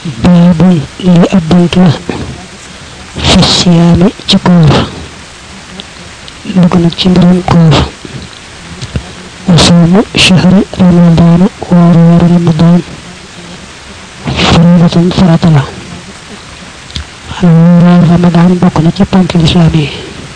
baabul li ab bunt la fi siyaami ci koor dugg nag ci mbirum koor وصوم شهر رمضان وروار رمضان فريضة فرطلة وروار رمضان بقنا ci ponk l'islam yi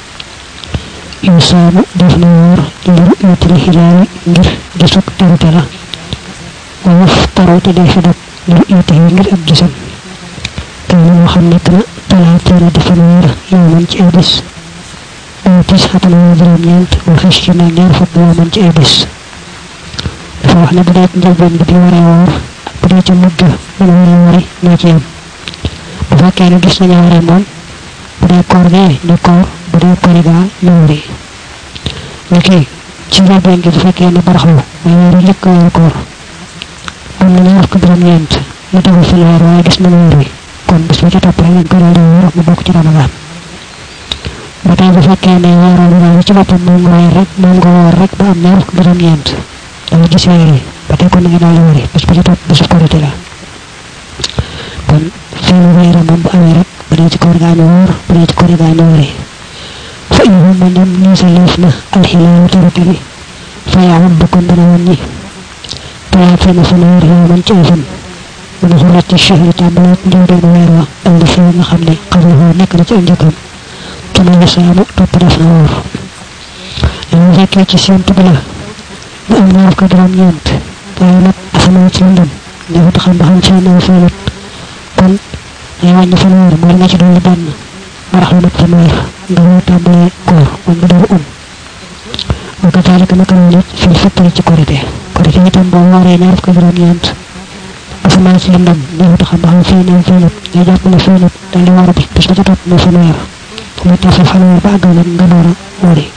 يصوم دفن وور لرؤية الهلال ngir gisuk terute la ويفطر تدف دك لرؤيته ngir ab gisam كان moo xam nekk na talaatana dafan weer yowman ci ay bis tisxatan wa juróom ñeent wa xisina ñaar fukk yowman ci ay bis dafa wax ne bu dee njëlbeen bi di waree woor ak bu dee ca mujj mën a waree wari ñoo ci yem bu fekkee ne gis nañu waree moom bu dee koor gee ñu koor bu dee koriga ñu wari ni kii ci njëlbeen gi bu fekkee ne baraxlu mooy weeru njëkk weeru koor am na ñaar fukk juróom ñeent ñu tegu fi weer waaye gis nañu weer wi kon bis ba ci topp rek lañ ko daal di woor mu bokk ci ramadan ba tey bu fekkee ne weeru bi ci boppam moom nga woor rek ba am ñaar fukk juróom ñeent dama gis weer yi ba tey kon nga daal di wari bis ba ci topp bisu korite la kon feelu weer moom bu amee rek bu dee ci koor gaa ñu woor bu dee ci koor gaa ñu wari fa ihu ma ñam nii sa leef na alxilaalu terute bi fa yaawul bu kon dana woon ñi talaatana fanweer yoo man ci ay fan من غرة الشهر تابلات نورين ويروا اللي فيه نخمني قبله نكرة انجكم كما يسام تطرف نور يعني ذاكي تسيان تبلا بأمنار كدرام ينت طايلت أفنوات لندن نهو تخم بهم شانا وفالت كن يوان فنور مولنا جدو لبان مرحلة فنور نهو تابلا كور وندر وكذلك نكرونت في الفترة كورته كورته يتنبو واري نعرف كدرام ينت asamaan si lëndëm ñu tax ba xam fii ne nga jàpp ne fii nit daal di war a bis ba ca topp ne fanweer mu tax fanweer ba àggal nag nga door a wari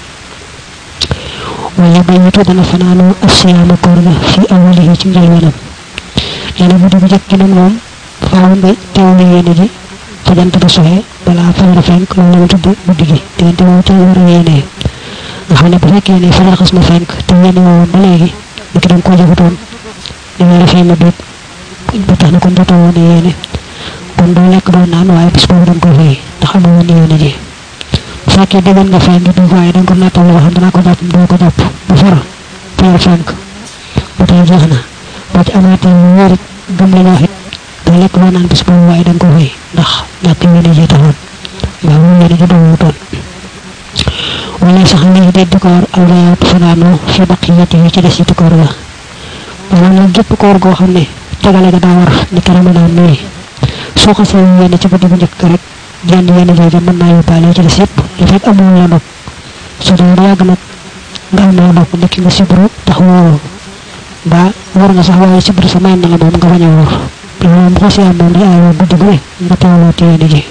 waaye bayitu dana fanaanoo asiyaama koor ga fi awalihi ci njëlbeenam yéena bu dugg jëkk nag moom faaw nga teewlu yéene ji fa jant ba soxee balaa fajar fenk loolu la tudd guddi gi diggante moom ca war a yéenee nga xam ne bu fekkee ne fajar xas na fenk te yéene woon ba léegi ni ki danga koo jëfutoon di nga rafet na dut ba tax na kon dootoo woon yéene kon doo lekk doo naan waaye bis boobu danga ko fay ndax amoo woon yéene ji bu fekkee demoon nga fay ngi du waaye danga ko nattal loo xam danaa ko jàpp doo ko jàpp ba fara fayal fenk ba tey jeex na boo ci amaatee lu wóor it gëm la wax it doo lekk doo naan bis boobu waaye danga ko fay ndax ñàkk yéene ji taxoon waaw mu yéene ji doo wutoon wala sax lii de di koor alwayaatu fanaanoo fi baqiyati yi ci des yi koor la wala nag gépp koor goo xam ne tegale ga daa war ni ki ramadan nii soo ko seen yéene ci guddi bu njëkk rek jenn yéene jooju mën naa yóbbaale ci des yëpp li fekk amul la dog su dee ba yàgg nag nga am la dog nekki nga sibru tax wóoroo ba war nga sax waaye sibru sa may na la moom nga bañ a wóor loolu bu ko si am moom di aayoo guddi bu ne nga teewloo ci yéene ji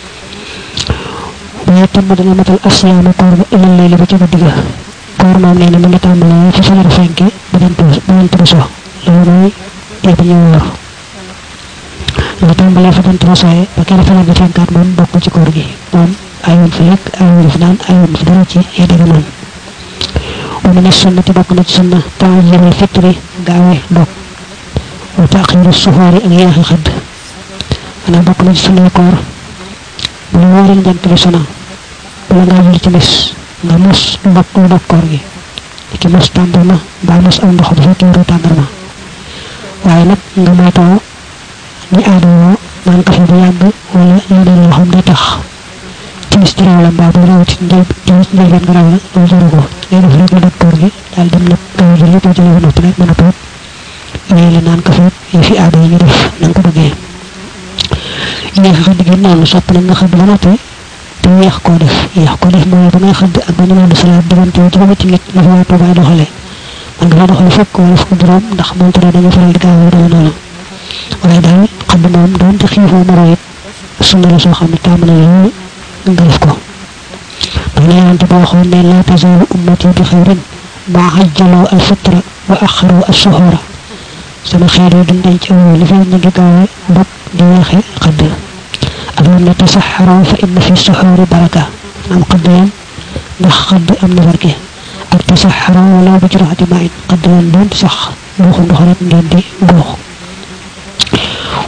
waaye tam dana matal asiyaama koor ba ilal leeli ba ci guddi ga koor moom nee na mu ngi tàmbalee fa fajar fenke ba jant bi so loolu mooy tey bi ñu wóor nga tàmbalee fa jant ba soye ba kere fajar bi fenkaat moom bokk ci koor gi moom ayoon fi lekk ayoon fi naan ayoon fi dara ci ay dëgg noonu wa min as-sunnati bokk na ci sunna ta'jilul fitri gaawe dog wa ta'khiru suhuri ak yeexi xëdd maanaam bokk na ci sunna koor bu la wóoree jant bi sona bala ngaa jël ci bis nga mos lu dog koor gi ki mos tàndarma mbaa mos am ndox bu fekkee wóoru tàndarma waaye nag nga moytoo ñi aadoo naan kafe bu yàgg wala yeneen yoo xam day tax timis ci raw la mbaa bu raw ci njëlbeen nga raw la loolu jaru ko ngay def rek la dog koor gi daal dem nag kaw ji lépp jële ba noppi nag mën a toog yooyu la naan kafe yi fi aada yi ñu def na nga ko bëggee yéex a xëdd gi noonu sopp nag nga xëdd ba noppi te yéex koo def mooy ba ngay xëdd ak ba ñu mën salaat diggante juróomi ci nit la fa waa Tuubaay doxale man nga fa doxale fukk wala fukk juróom ndax moom tere dañu faral di gaaw dama noonu waaye daal xëdd moom doon te xiifoo maro it sunna la soo xam ne tàmm na loolu nga def ko ndax la yonante ba waxoon ne laa tazaalu ummati bi xayrin maa ajjaloo al fitra wa axaru as suhura sama xeet yi duñ dañ ci aw li fay ñu ngi gaawee dog di yeexe xëdd ak lam ne tasaxaroo fa inna fi suxuri baraka am xëdd leen ndax xëdd am na barke ak tasaxaroo wala bu juraxati maayin xëdd leen doon sax buuxu ndox rek ngeen di buux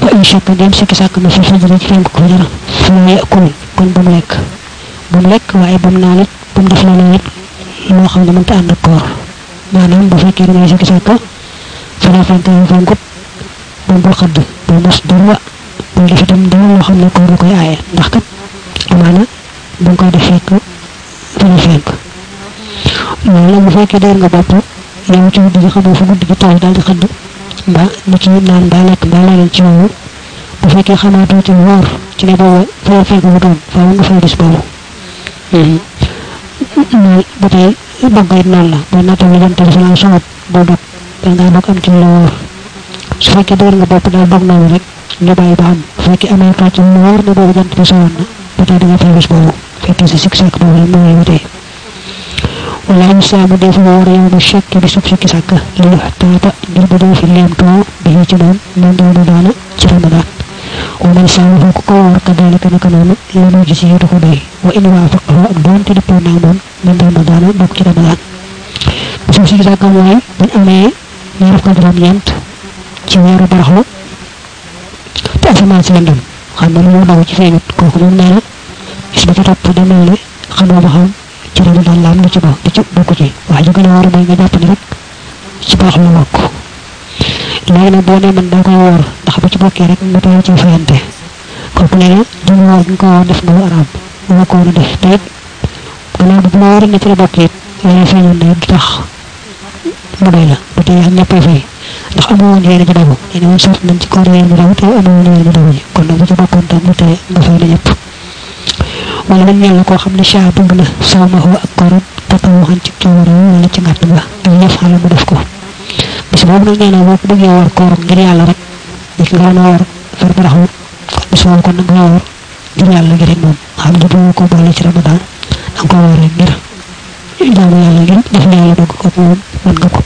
wa in shakka dem sikki sàkk na fi fajri ci fenk ko fajar fa yakul kon bu mu lekk waaye bu mu naan it bu mu def leneen it loo xam ne mënta ànd ak koor maanaam bu fekkee da ngay sikki sàkk fara fenkut bu mu xëdd bu mos dara bu def itam dara loo xam ne koor da koy aaye ndax kat amaana bu nga koy def fekk fara fenk loolu bu fekkee dégg nga bopp yow ci guddi gi xamoo fu guddi gi toll daal di xëdd mbaa ni ci naan mbaa lekk mbaa leneen ci woowu bu fekkee xamaatoo ci wóor ci ne boobu fara fenk bu doon faaw nga fay bis boobu ba tey dog it noonu la boo naatoo li jant bi salaam soxat boo dog da ngaa dog am ci lu wóor su fekkee dëgër nga bopp daal dog noonu rek ñu bàyyi ba xam bu fekkee amee too ci lu wóor ne boobu jant bi soxoon na ba tey da nga fay bis boobu fekkee sa sikki sàkk boobu la mooy ba tey wala ñu saamu def wóor yow mu chekk bi sub sikki sàkk li ñu taata ngir bu dee fi leemtoo bi ci moom moom dama daana ci ramadan ومن سامه كور كذلك نكنون لا نجزي دخولي وإن وافقه أقدون تدبو نامون من رمضان بوك ci ramadan بسم سيكي ساكا موي بن أمي ñaar ko juroom ñent ci wéru baraxlu te asamaan si lëndëm xam na lu daw ci feeñut kooku moom nee na gis ba ca topp demee ne xamoo ba xam ci ramadan la am lu ci ba di ci bokku ci wax ji gën a war mooy nga jàpp ni rek ci baax la bokk léegi nag boo nee man daa koy woor ndax bu ci bokkee rek mu teel ci fayante kooku nee na jëm woor gi ko woor def nga lu araam nga ko war a def te it gannaaw bu la wóor ne ci la bokk it yàlla feeñoon na du tax mu doy la bu tey ak ñëppay fay ndax amoo woon yéene ji dogu yéene woon sart nañ ci koor yéene ji dogu te amoo woon yéene ji dogu ji kon nag bu ci bokkoon tam mu tey nga fay la ñëpp wala man ñeel koo xam ne caa bëgg na sawmahu ak kooram te taw waxan ci coowara wala ci ngàtt ba ak ñëf xale mu def ko bis boobu nag nee na boo ko bëggee war kooram ngir yàlla rek nit ki nga war far baraxlu bis boobu kon nag nga war ngir yàlla gi rek moom xam ne boo ko boole ci ramadan da nga ko war rek ngir jaamu yàlla ngir def na yàlla dogg ko moom mën nga ko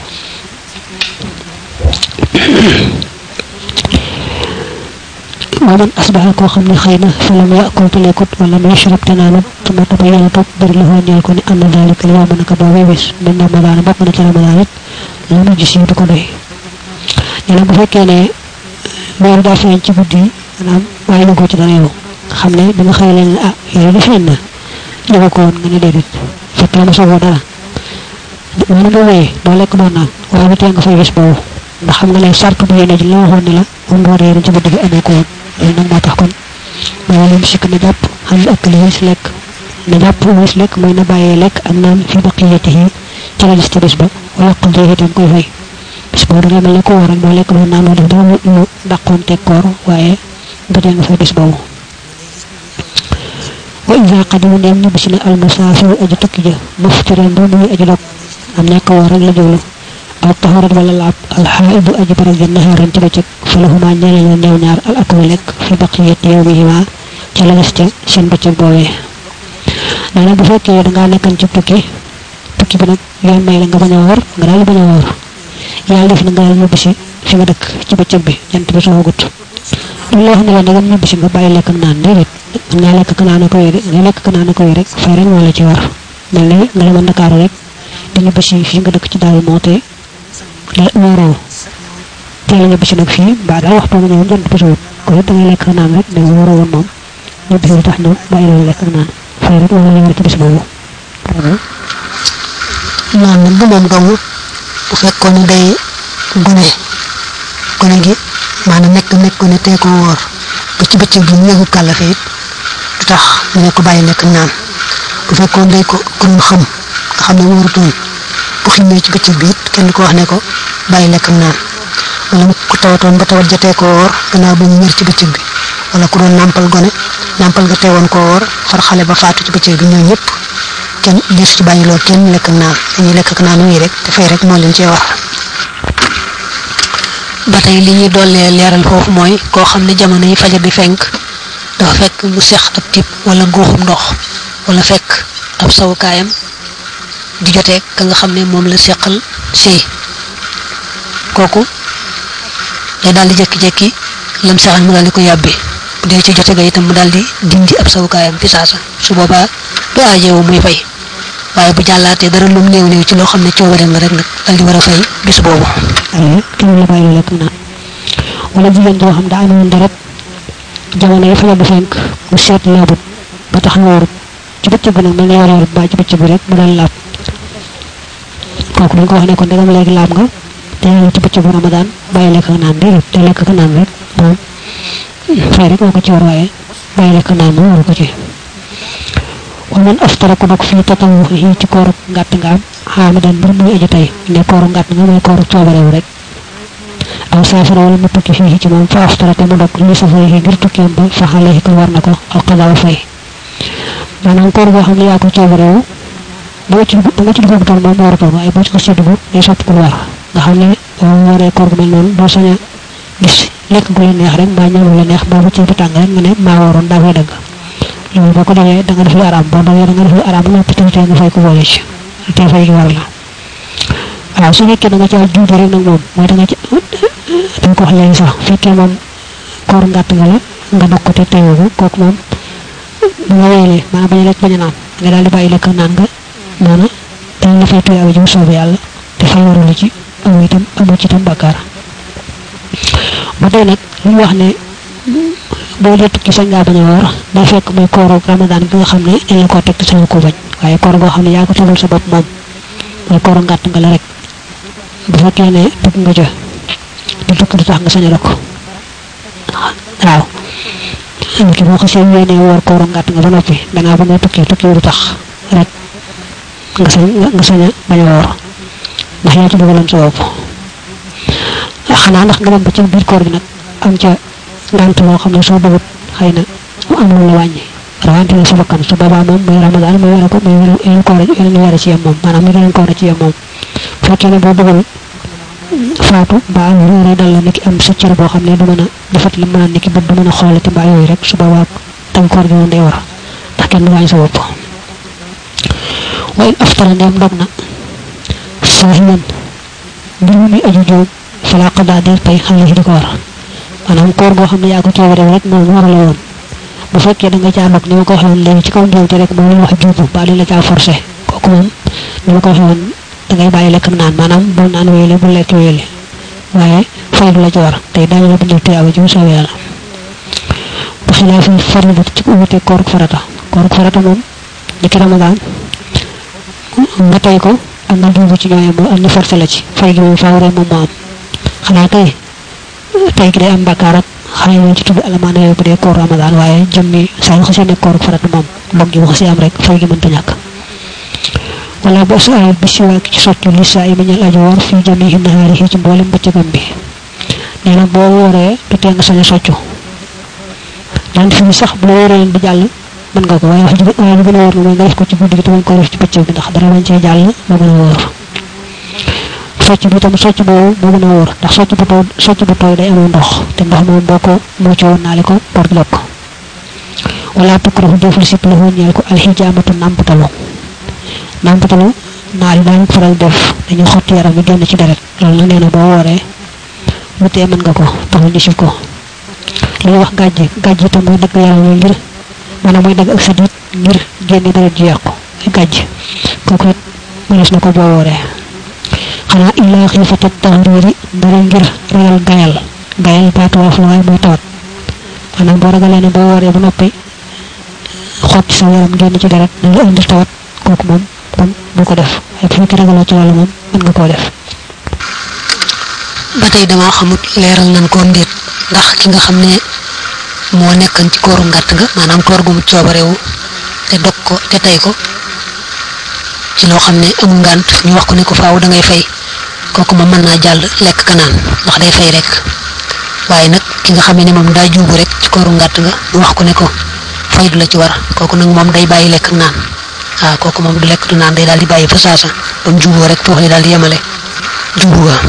ومن أصبح كو خمني خينا فلم يأكل تليكت ولم يشرب تنانب ثم تبين توب بر له نيالكو أن ذلك اليوم نكبا ويبس من رمضان بقنا ci ramadan lama gis yu ko doy ñala bu fekkee ne weer daa feeñ ci guddi maanaam waaye na ko ci dara yow xam ne bi nga xëy leen ah yooyu di feeñ na ñu ko woon nga ne déedéet fekk la ma sooboo dara wala nga wéy doo lekk doo naan waaye bi tee nga fay bés boobu ndax xam nga ne sart bu yéene ji la waxoon ne la moom boo réer ci guddi gi amee ko woon loolu nag moo tax kon ma leen sikk na jàpp xam ak li wis lekk na jàpp wis lekk mooy na bàyyee lekk ak naan fi baqiyatihi ci la gis ci bés ba wala ko jëé tam koy fay bis bo da mel ko war ak do lek do nanu def do ñu dakkon te koor waye nga jëng fa bis boobu wa iza qadimu dem ñu bisina al musafir aji tukki ja muftiran do muy aji lok am nekk war ak la jëlu al taharat wala lab al haid aji baral ja naharan ci becc falahuma ñene ñu neew ñaar al akul lek fi baqiyat yawmihima ci la gis ci seen becc boobé dana bu fekke da nga nekkan ci tukki bi nak yoon may la nga baña wor nga dal baña wor yalla def na nga ñu bisi fi nga dëkk ci bëccëg bi jant bi so gut ñu la wax ne la nga ñu bisi nga bayyi lek naan dedet nga lek ka naan ko yere nga lek ka naan ko yere rek fay rek wala ci war mel ni nga la mën Dakar rek di ñu bisi fi nga dëkk ci daal moté la woro té la ñu bisi nak fi ba da waxtu nga ñëw jant bi so ko da nga lek naan rek da woro won mom ñu bisi tax ñu bayyi lek naan fay rek wala ñu ci bis bobu naan bu mom dong bu fekkon day gune gi manam nek ko ne te ko wor ba ci becc bi ñegu kala fe du tax ne ko bayyi nek naan bu fekkon day ko xam nga xam ne worutoon bu ximé ci becc bi kenn ko wax ne ko bayyi nek naan wala ku tawaton ba tawat jotté ko wor gëna bu ñër ci becc bi wala ku doon nampal gone nampal ga téwon ko wor far xalé ba faatu ci becc bi ñoo ñëpp kenn des ci bayilo kenn lek naan dañuy lek ak naan wi rek te fay rek mo leen ci wax batay li ñi dolé léral fofu moy ko xamné jamono yi fajar di fenk dafa fekk mu sex ak tip wala goxum ndox wala fekk ab saw kayam di joté ka nga xamné mom la sekkal sey koku day dal di jekki jekki lam saxal mu dal di ko yabbi bu dé ci joté ga itam mu dal di dindi ab saw kayam fi sasa su boba do ajewu muy fay waye bu jallaté dara lu neew neew ci lo xamné ciobarem la rek nak dal di wara fay bis bobu kenn la bayilo lek na wala jigéen joo xam daa amoon deret jamono yi fajar du fenk mu seet laabut ba tax wóorut ci bëccëg bi nag mel ne yor ba ci bëccëg bi rek mu dal laab kooku dañ ko wax ne ko ndegam léegi laab nga te yaa ngi ci bëccëgu Ramadan bàyyi lekk ak naan déedéet te lekk ak naan rek moom fay rek moo ko ci war waaye bàyyi lekk naan moom waru ko ci wa man aftara ko dog fii tatawuhi ci kooru ngàtt nga am xaamidan mbir muy aji tey ne kooru ngàtt nga mooy kooru coobarewu rek aw saafara wala mu tukki fii ci moom fa aftara te mu dog li safarihi ngir tukkeem ba fa xalehi ko war na ko al qadaa fay maanaam koor goo xam ne yaa ko coobarewu ba nga ci dugg toon moom waratoon waaye boo ci ko séddugu day sopp ko war nga xam ne boo waree koor gu mel noonu doo sañ a gis lekk gu la neex rek mbaa ñëw la neex mbaa bu ci bu tàng rek nga ne maa waroon daa koy dagg loolu boo ko defee da nga def lu araam boo dogee da nga def lu araam ba noppi tey nga fay ko boole ci te fay gi war la waaw su fekkee da nga caa juuti rek nag moom mooy da nga ci dañ ko wax léegi sax fekkee moom koor ngàtt nga la nga dog ko te teyoo ko kooku moom bu nga wéyalee maanaam bañ a lekk bañ a naan nga daal di bàyyi lekk naan nga noona dañ la fay tuyaaba ji bu soobee yàlla te fay waru la ci amu itam amu ci itam bàkkaar ba tey nag lu wax ne boo dee tukki sañ ngaa bañ a woor day fekk muy kooru Ramadan bi nga xam ne dañ la koo teg te sañ ko bañ waaye koor goo xam ne yaa ko tegal sa bopp moom mooy kooru ngàtt nga la rek bu fekkee ne dugg nga ca di tukki du tax nga sañ a dog waaw ki boo xasee yéene woor kooru ngàtt nga ba noppi dangaa ba nga tukki du tax rek nga sañ a bañ a woor ndax yaa ci dugaloon sa bopp xanaa ndax nga dem ba ci biir koor bi nag am ca ngànt loo xam ne soo bëggut xëy na mu am lu la wàññi rawante na sa bakkan su boobaa moom muy Ramadan muy wara ko muy yeneen koor yeneen weer ci yem moom maanaam muy yeneen koor ci yem moom fekkee ne boo bëggul faatu mbaa lu dal la niki am sa cër boo xam ne du mën a defat la mën a niki bët du mën a xoolati mbaa yooyu rek su boobaa tam koor gi moom day war ndax kenn du wàññi sa bopp wa in aftara ndeem dog na saahiman mbir mi muy aju jóom fala qadaa der tey xale yi di ko war maanaam koor goo xam ne yaa ko coobaree rek moom war la woon bu fekkee da nga caa dog ni ma ko waxee woon léegi ci kaw njóolte rek moo leen wax juubu ba li la caa forcé kooku moom ni ma ko waxee woon da ngay bàyyi lekk naan maanaam bul naan wéyale bul lekk wéyale waaye fay du la ci war tey daañu la bindal tuyaaba ji bu soobee yàlla bu xilaafi farida ci ko wute kooruk farata moom ni ki Ramadan nga tey ko ak nga juubu ci ñooyam moom ak ñu forcé la ci fay gi moom faaw rek moom moo am xanaa kay tey gi day am bàkkaar ak xale yi ci tudd alamaana yooyu bu dee koor Ramadan waaye jëmmi saa yu xasee nekk kooruk farata moom dog gi bu xasee am rek fay gi mënta ñàkk wala bo sa ay bisiwaak ci soccu li saa yi ma ñal aji woor fii jamihi nahaarihi ci mboolem bëccëgam bi nee na boo wooree du tee nga sañ a soccu daan fi sax bu la wóoree di jàll mën nga ko waaye wax ji gën a wóor la mooy nga def ko ci guddi gi te bañ ko def ci bëccëg bi ndax dara bañ cee jàll moo gën a wóor socc bi tam socc boobu moo gën a wóor ndax socc bu tooy day amoo ndox te ndox moom boo ko mucc woon naale ko por lekk wala tukrahu deful sip la woon ñeel ko alxijaamatu nàmpatalu naar yi daañu faral def dañu xotti yaram bi génn ci deret loolu la nee na boo wooree lu tee mën nga ko taxul ñu sib ko li ñuy wax gàjj itam mooy dagg yaram yi ngir maanaam mooy dagg ak sa diit ngir génne deret ji yàqu gàjj kooku it mënees na ko boo wooree xanaa illaa xiifata taxriiri dara ngir ragal gayal baatu wolof la waaye mooy tawat maanaam boo ragalee ne boo wooree ba noppi xotti sa yaram génn ci deret dañ la indil tawat kooku moom kon bu ko def waaye bu fekkee ragaloo ci loolu moom mën nga koo def ba tey dama xamut leeral nañ ko ndéet ndax ki nga xam ne moo nekkan ci kooru ngàtt nga maanaam koor gu mu coobarewu te dog ko te tey ko ci loo xam ne amul ngànt ñu wax ko ne ko faaw da ngay fay kooku moom mën naa jàll lekk ka naan ndax day fay rek waaye nag ki nga xam ne moom daa juubu rek ci kooru ngàtt nga ñu wax ko ne ko fay du la ci war kooku nag moom day bàyyi lekk naan waaw kooku moom du lekk du naan day daal di bàyyi fa saasa ba mu juboo rek foofu daal di yemale jubu ga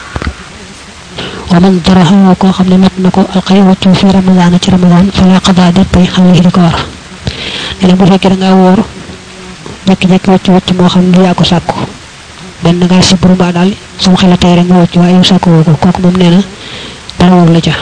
wa man daraha koo xam ne mat na ko alxay wàccu fi Ramadan ci Ramadan fala qadaa det pay xam li di ko war ne bu fekkee da ngaa wóor jekki-jekki wàcc moo xam ne yaa ko sàkku benn ngaa sibru mbaa daal sama xel a tey rek nga wàcc waaye yow sàkku woo ko kooku moom nee na dara wóor la ca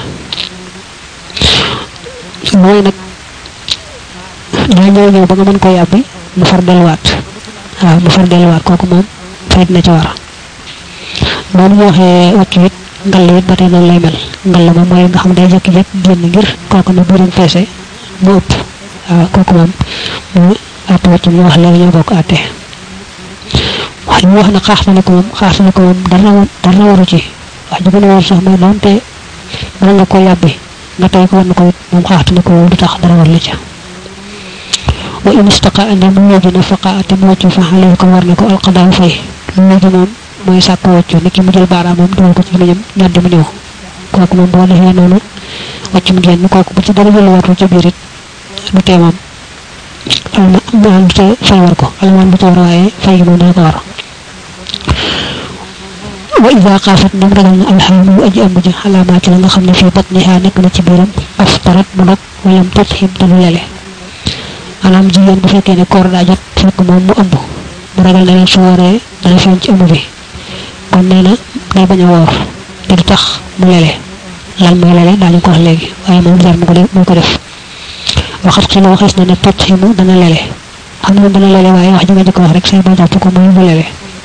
mooy nag daa ñëw ba nga mën ko yàbbi mu far delluwaat kooku moom fayit na ci war noonu ñu waxee wàccu it ngal it ba tey noonu lay mel ngalama mooy nga xam day jékki-jékki génn ngir kooku ne biiram feese mu ëpp waaw kooku moom mu àtte wàcc ñu wax léegi ñoo bokk àtte wax ñu wax na xaaxtali ko moom dara waru ci wax ji gën a war sax mooy doonte mën nga ko yàbbi nga tey ko war na ko moom xaaxtali ko moom du tax dara war la ca wa in istaqa ande mu wéji na faqa ate mu wàccu fa xale ko war na ko alqadaaw fay lu wéji moom mooy sàkk wàccu ni ki mu jël baaraamam dugal ko ci gémmiñam ñaddi mu ñëw kooku moom boo defee noonu wàccum génn kooku bu ci dara jëluwaatu ca biir it du tee moom almaan du tee fay war ko almaan du tee war waaye fay gi moom dana ko war wa ida xaafat ndam ragal na alxamu aji ëmb ji xalaamaa ci la nga xam ne fii batniha nekk na ci biiram aftarat mu dog walam tot xim te du lele maanaam jigéen bu fekkee ne koor daa jot fekk moom mu ëmb mu ragal ne su wooree dana feeñ ci ëmb bi kon nee na day bañ a woor te du tax mu lele lan mooy lele daañu ko wax léegi waaye moom jar mu ko def waxat xi la waxees na ne tot ximu dana lele xam ne dana lele waaye wax ji nga jëkk wax rek say ba jàpp ko mooy mu lele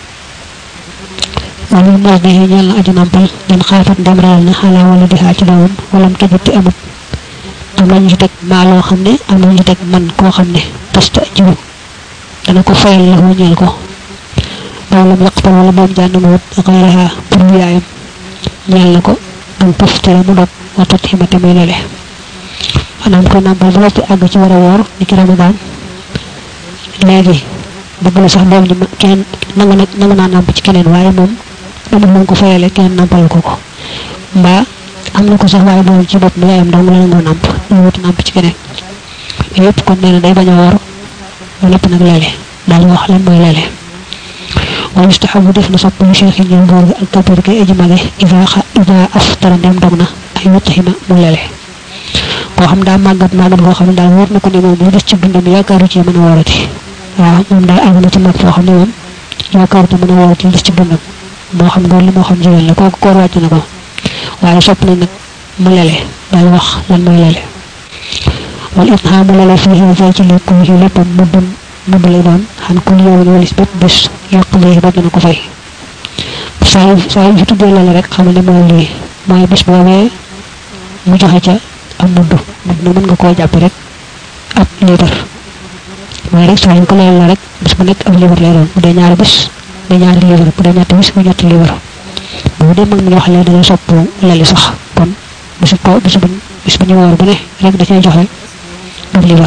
wala mos de ñeel na aju nampal den xaafat ndem ragal na xalaa wala di xaa ci doomam wala mu tëjati amut am nañu ci teg maa loo xam ne am nañu ci teg man koo xam ne tasta jiwu dana ko fayal la ko ñeel ko dawlam yaqtal wala moom jànd mu wut xayraha pour yaayam ñeel na ko am pëftara mu dog wa tot ximate muy lele maanaam ko nampal ba noppi àgg ci war a woor ni ki ramadaan léegi bëgg na sax doom ji kenn nangu naa namp ci keneen waaye moom amul moom ko fayale keneen nampal ko ko mbaa am na ko sax waaye doom ci bopp mi yaayam dong la nangoo namp ñu wuti namp ci keneen yëpp kon nee na day bañ a woor ba lépp nag lele daal wax lan mooy lele wa yustahabu def na sopp lu cheikh ñëw góor gi ak kabir kay aji mage ida aftara ndem dog na ay wutaxima mu lele koo xam daa màggat koo xam ne daal wóor na ko ne moom lu des ci dundam yaakaaru ci mën a woorati waaw moom daal àgg na ci mag foo xam ne moom yaakaaru te mën a woorati lu des ci dundam moo xam góor li moo xam jigéen la kooku koor wàcc na ko waaye sopp nañ nag mu lele daal wax lan mooy lele wal itxaamu lele fii xew ci lépp ci léppam mudd lay doon xan kul yowin walis bépp bés yàq lii ba dana ko fay saa yu fi tuddee lele rek xamal ne mooy lii mooy bés boobee mu joxe ca am mudd na mën nga koo jàpp rek ab liibar mooy rek saa yu ko leel la rek bés bu nekk ab liibar lay doon bu dee ñaari bés bu dee ñaari liibar bu dee ñetti bés bu ñetti liibar bu dee mag mi wax lee dana sopp leli sax kon bis bu ñu woor bu ne rek da cay joxe ab liibar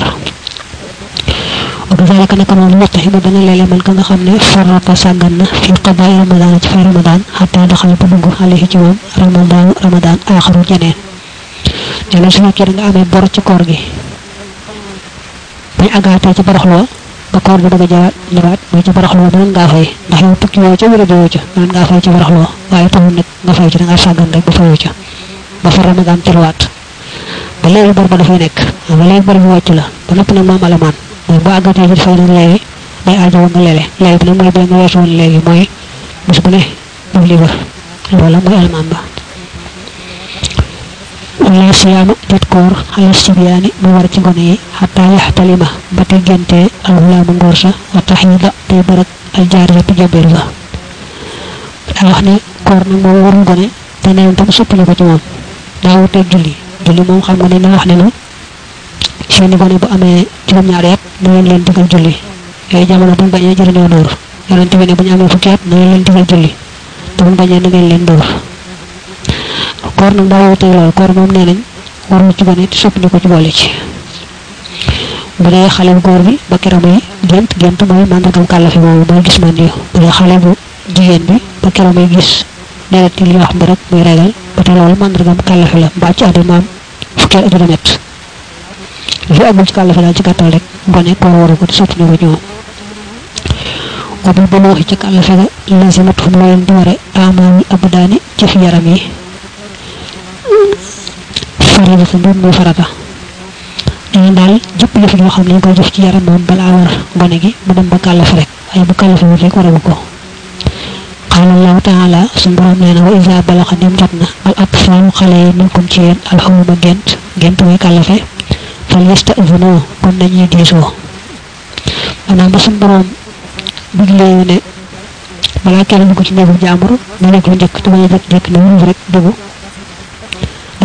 وكذلك نكون المتهم بين الليل من كان خمنا فرط ساغنا في قضاء رمضان في رمضان حتى دخل بدغ عليه جوم رمضان اخر جنين جنا سنا كير nga amé bor ci koor gi bay agaté ci baraxlo ba koor bi bëgg jaat ñëwaat moy ci baraxlo ba nga fay ndax yow tukki wo ci wëra do ci man nga fay ci baraxlo waye tawu nak nga fay ci da nga sagan rek ba fayu ci ba fa ramadan ci wat ba légui bor ba da fay nek ba légui bor bi wacc la ba nopp nak mom alaman moy bu agaté ci fay nak légui day aajo nga lélé légui nak moy nga wésu won légui moy bis bu né do liver wala moy alaman ba wala siyama jot koor ala sibiyaani mu war ci gone yi hatta yahtalima ba te gente alwala ngor sa wa tahida te barak al jariyatu jabir ba wax ne koor nak mo waru gone te neewon tam soppali ko ci mom daawu te julli mom xam nga ne na wax ne no seeni gone bu amé juroom ñaari at na leen digal julli ay jamono bu bañé jëriñoo door yonent bi ne bu ñu amé fukki at na leen digal julli te bu bañé na ngeen leen door koor nak daawu te lool koor mom nenañ waru ci gone te soppali ko ci bolé ci bu dee xale bu góor bi ba keram yi gent mooy mandargam kàllafi moomu mooy gis man yu bu dee xale bu jigéen bi ba keram yi gis deret li wax bi rek muy regal ba te loolu mandargam kàllafi la mbaa ci addi maam fukki at juróom ñett fi agul ci kàllafi daal ci gàttal rek gone koor waru ko te sotti ko ci moom wabu bu waxi ci kàllafi ga lasimat fu mu leen di ware amaani abdaani ci fi yaram yi farida sa mbir muy farata dañu dal jëpp jëf yoo xam ne ñu koy jëf ci yaram moom balaa war gone gi mu dem ba kàllafi rek waaye bu kàllafi wut rek waragu ko qala allahu taala sun borom neena wa iza balagha dim jotna al atfalu xale yi minkum ci yéen al xawma gent way kàllafe fal yasta'zinu kon dañuy diisoo maanaam ba sun borom diglee ne balaa kenn dugg ci néegu jaambur na nekk lu njëkk te bañ a jëkk na wuruf rek dugg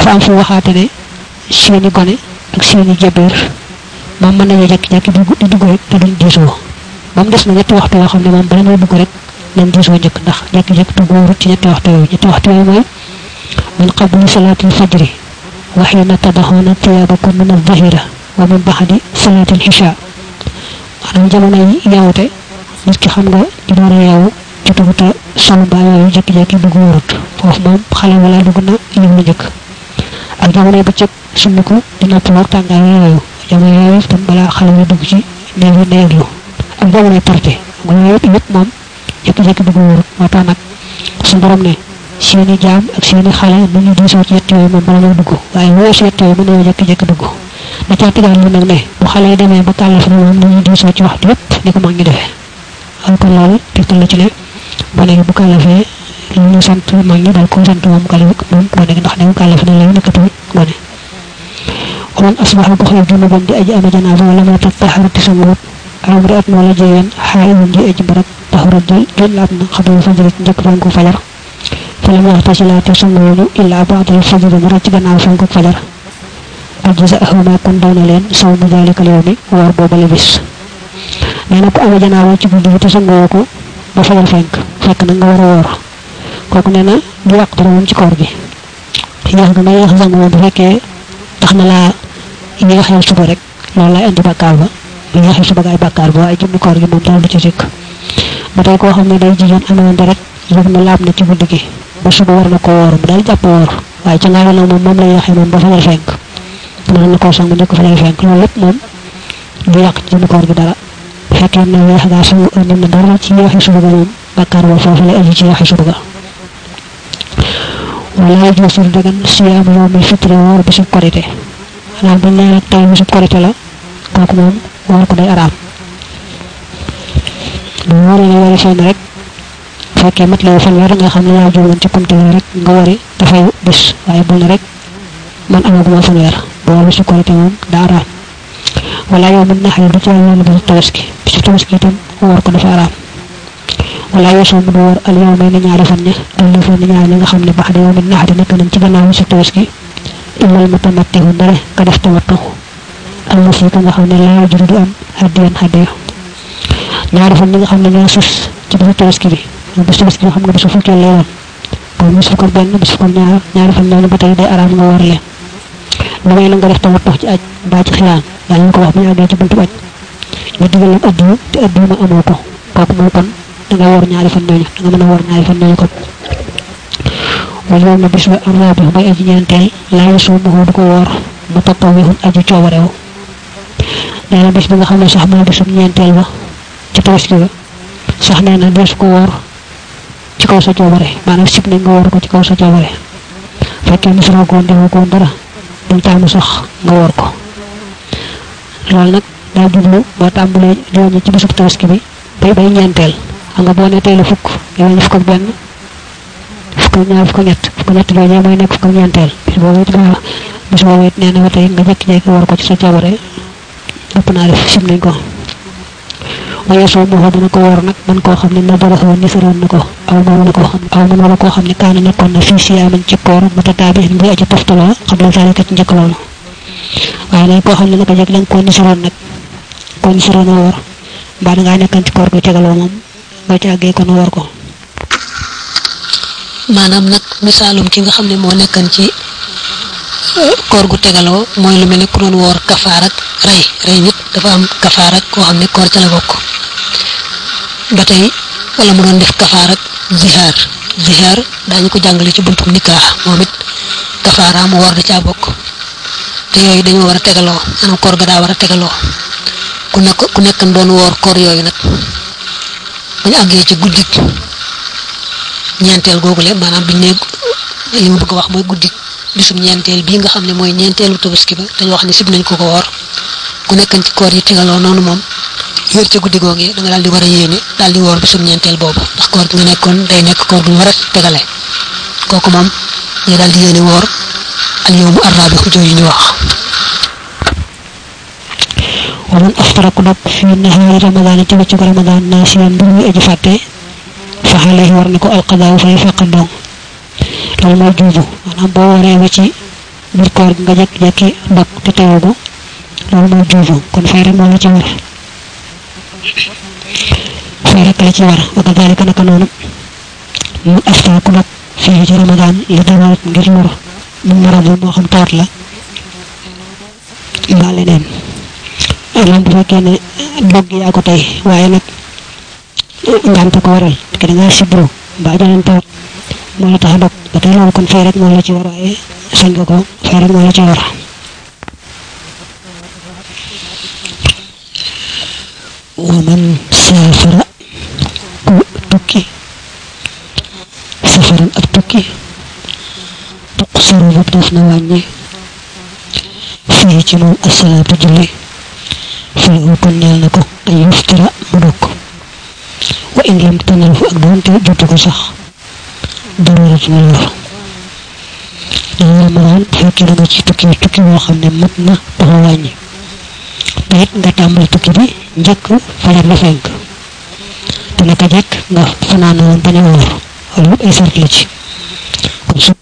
dafa am fu waxaate ne seeni gone ak seeni jabeer moom mën nañu jekki-jekki di dugg rek te duñ diisoo ba mu des na ñetti waxtu yoo xam ne moom bala ñoo dugg rek nañ diisoo njëkk ndax jekki-jekki dugg wóorut ci ñetti waxtu yooyu mooy min qabli salaatil fajri wa hiina tadaxuuna tiyaabakum min az-zahira wa min ba'di salaatil isha maanaam jamono yi yeewute nit ki xam nga di door a yeewu ci tuguta solu mbaa yooyu jekki-jekki dugg wóorut foofu moom xale wala dugg na yëg lu njëkk ak jamono yi bëccëg summiku di noppaloo tàngaay yooyu jamono yooyu tam balaa xale yi dugg ci néew yi neeglu ak jamono tarte nga yooyu yëpp moom jekki-jekki dugg wóorut moo tax nag su borom ne seeni jaam ak seeni xale nu ñu diisoo ci yett yooyu moom bala ñoo dugg waaye weesu yett yooyu mën nañoo jekki-jekki dugg da caa tegaat lu nag ne bu xale yi demee ba kàllaf na moom nu ñu diisoo ci waxtu yëpp ni ko mag ñi defee am ko loolu tegtal la ci ne gone gi bu kàllafee lu ñu sant mag ñi daal ko sant moom gone gi ndax ne mu kàllaf na léegi nekkatul gone ومن أصبح بخير جنوبا دي أجي أما جنابه ولم تطهر تسموت أو امرأة ولا جيان حائل دي أجي برك طهر جل أبنا قبل الفجر جك فانكو فجر فلم يغتسلا تسموت إلا بعد الفجر مرات جناب فانكو فجر أجزاءه ما كن دون لين صوم ذلك اليوم واربوب لبس نينكو أما جنابه تقول تسموكو بفجر فانك فكنا نغور وور كوكو نينا دي أقدر ومشي كورجي يغنا يغزم وبفكي taxna la yi nga xel suba rek loolu lay andi bakkar ba yi nga xel suba gay bakkar ba ay jëmm koor gi moom dal du ci sik ba tay ko xamne day jigéen amana deret yëg na laab na ci guddi gi ba suba war na ko woor mu dal jàpp woor waaye ca ngaay la moom lay waxee moom ba fa la fenk mën na ko sang ni ko fa la fenk loolu lépp moom du yàq ci jëmm koor gi dara fekkee na wax gaa sangu andi na dara ci waxi suba ga moom bakkar ba foofu lay andi ci waxi suba ga wala josul dagan siyam yawmi fitri wor bisu korité ana bu ne nak tay bisu korité la koku mom wor ko day aram bu wori la wari fenn rek fekke mat la fan wer nga xamne ya jogon ci kumte rek nga wari da fay bis waye bu rek man amaguma fan wer bo bisu korité mom da aram wala yawmin nahri du ci wala bisu tawaski tam wor ko dafa aram wala yasum du war al yawmayni ñaari fan ñi al fan ñaari nga xamne baxda yawmin nahri nek nañ ci gannaaw ci tawaski illa al mutamattihu dara ka def tamattu al musika nga xamne la juru du am hadiyan hadiya ñaari fan nga xamne ñoo sus ci bisu tawaski bi bisu tawaski xam nga bisu fukki lay won bo bisu ko ben bisu ko ñaari fan ñoo ba tay day aram nga war leen lu may la nga def tamattu ci aj ba ci xiyaan ya ñu ko wax bu ñu agé ci buntu aj ñu digal addu te addu ma amoko koku mo kon nga wor ñaari fan ñoo nga mëna wor ñaari fan ñoo ko wala na bisu arabi bay aji ñentel la yesu mo du ko wor mu tatawihun aji ciobarew dana bis bi nga xamne sax mo bisu ñentel ba ci tawaski ba sax neena des ko wor ci kaw sa ciobare manam sip ne nga wor ko ci kaw sa ciobare fekke musra ko ndew ko dara bu taamu sax nga wor ko lol nak da dublu bo tambulé joñu ci bisu tawaski bi bay ñentel nga bo ne tay la fukk yow ñu fukk ben fukk ñaar fukk ñett do ñe moy nek fukk ñentel bis bo wét nga bis bo wét neena tay nga jek jek war ko ci sa ciobare dapp na def sim nañ ko waye so mo dina ko war nak man ko xamni na dara xon ni saron nako aw mo nako xam aw mo nako xamni kana nekkon na fi siyam ci koor mata tabi bu aji toftalo xabla zalika ci njëkk loolu waye lay ko xamni nako jek lañ ko ni saron nak ko ni saron war ba nga nekkan ci koor ko tegalo mom ba ci agge ko no war ko manam nak misalum ki nga xamne mo nekkan ci koor gu tegalo moy lu melni ku don wor kafara ray nit dafa am kafara ko xamne koor ci la bok batay wala mu don def kafara zihar dañ ko jangale ci buntu nikah momit kafara mu war da ca bok te yoy dañu wara tegalo ana koor ga da wara tegalo ku nekkan don wor koor yoy nak bañ agge ci guddik ñentel gogule manam biñ ne li mu bëgg wax moy guddik bisum ñentel bi nga xamne moy ñentelu tabaski ba dañ wax ni sib nañ ko ko wor ku nekkan ci koor yi tegalo nonu mom yër ci guddi gogi da nga daldi wara yéene daldi wor bisum ñentel bobu ndax koor gi nga nekkon day nekk koor bu wara tegalé koku mom ñu daldi yéene wor al yawmu arabi ko joy ñu wax ومن أفطر كنب في نهار رمضان تبتك رمضان ناسيا بروي أجي فاتي فحاليه ورنكو القضاء فيفقدون لو ما جوجو أنا بوري وشي bir koor nga jekki dok te teewu ko loolu mooy juufu kon fay rek moo la ci war fay rek la ci war wa kadalika naka noonu mu afta ku dok fii ci ramadan li dara ngir lor mu maradu moo xam tawat la mbaa leneen lam bu fekkee ne dog yaa ko tey waaye nag ngante ko waral ke da nga sibru mbaa jeneen tawat moo la tax a dog ba tey loolu kon fay rek moo la ci war waaye sañ nga ko fay rek moo la ci war ومن سافر تكي سفرا التكي تقصر بدفنا واني فيه جمال الصلاة جلي فيه كن يالنكو أن يفتر مدوك وإن لم تنله أقدام تجدك صح ضرورة الله رمضان فكي لنا تكي وخمنا متنا بغواني bayit nga tambal tukki bi njëkk fajar la fenk te naka jekk nga fanaana woon bañ a wóor loolu ay sart la ci kon su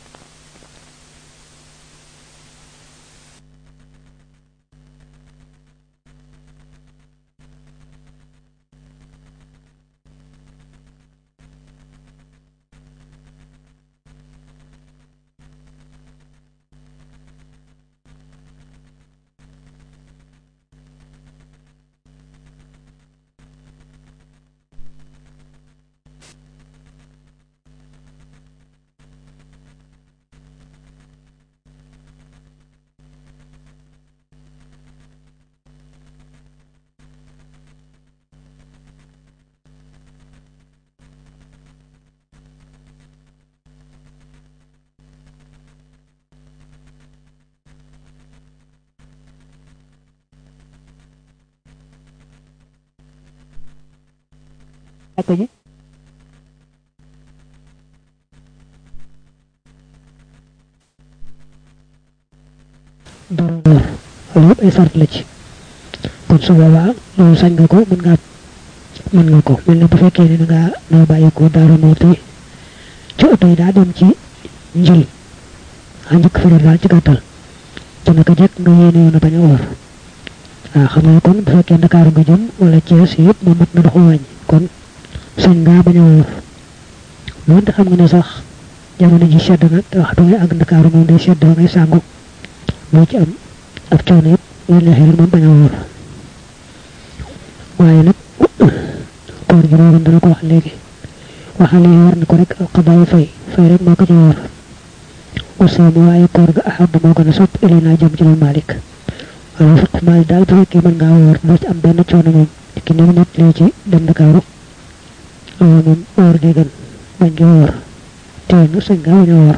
ko ji dara loolu ay sart la ci kon su boobaa loolu sañ nga ko mën nga ko mel na bu fekkee ne nga noo bàyyi ko Daaru Muxti ci oto yi daa dem ci njël a njëkk fajar daal ci gàttal te naka jekk nga yéene yoon a bañ a woor xam nga kon bu fekkee Ndakaaru nga jëm wala Thiès yëpp moom mat na doxu wàññi kon sañ nga bañ a woor loolu xam nga ne sax jamono ji sedd na te waxtu ngay ak Ndakaaru moom day sedd ngay sàngu moo ci am ab coono yëpp yéen neexee rek moom bañ a woor waaye nag koor gi moo gën dana ko wax léegi waxale war na ko rek xabaay fay rek moo ko ci woor wasaamu waaye koor ga ahab moo gën a sopp ilina jëm ci Malik wala fiq Malik daal bu fekkee mën ngaa woor doo ci am benn coono moom ki ne nit lee ci dem Ndakaaru moom woor gi gën bañ gi woor teenu sañ nga bañ a woor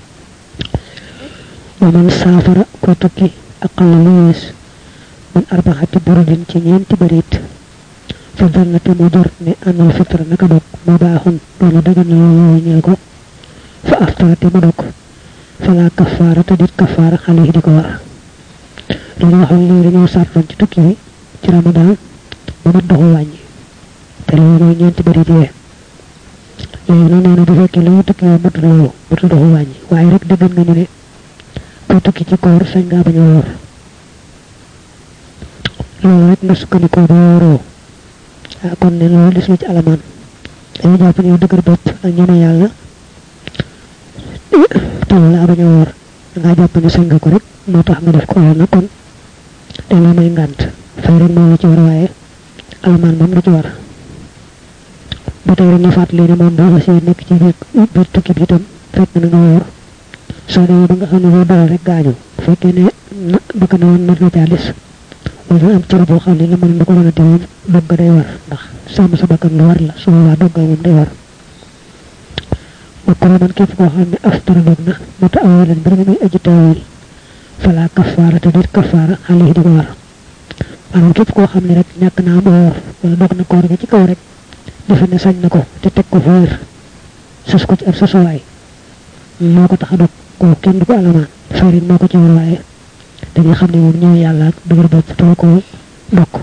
ومن سافر كوتكي أقل لويس من 4 برد ci ñeenti barit fa dannati mu jor ne anal fitra naka dog mu baaxun loolu dagan na loolu ñeel ko fa aftarati mu dog fala kafaara te dit kafaara xale di ko war dañu waxal li dañoo sartoon ci tukki bi ci ramadan ba mat doxu wàññi te loolu mooy ñeenti barit yee léegi nag nee na bu fekkee la ñu tukki matul loolu matul doxu wàññi waaye rek dëggan nga ñu ne ko tukki ci koor sañ nga bañ a woor loolu rek nga sukkandikoo ba wooroo kon ne loolu des na ci alamaan dañu jàpp ne dëgër bopp ak ñeme yàlla taw la bañ a woor nga jàpp ne sañ nga ko rek moo tax nga def ko woor na kon dañ la may ngànt fay rek moo la ci war waaye alamaan moom la ci war ba tey rek ñu fàttali ne moom boo xasee nekk ci biir tukki bi itam fekk na nga woor soo demee ba nga xam ne boo dara rek gaañu bu fekkee ne bëgg na woon nar na caa des wala am cër boo xam ne la mën na ko mën a teewul dog ga day war ndax sàmm sa bakkan lu war la su boobaa dog ga moom day war wa ko man képp koo xam ne aftara dog na mata awalan mbir mi muy aji tawil fala kafaara te dit kafaara xale di ko war maanaam képp koo xam ne rek ñàkk naa am woor wala dog na koor ga ci kaw rek defe ne sañ na ko te teg ko fa wér sos ko ci ab sosuwaay moo ko tax a dog ko kenn du ko alamaan fay rek moo ko ci war waaye dañuy xam ne moom ñëw yàlla ak dëgër bopp too ko dokk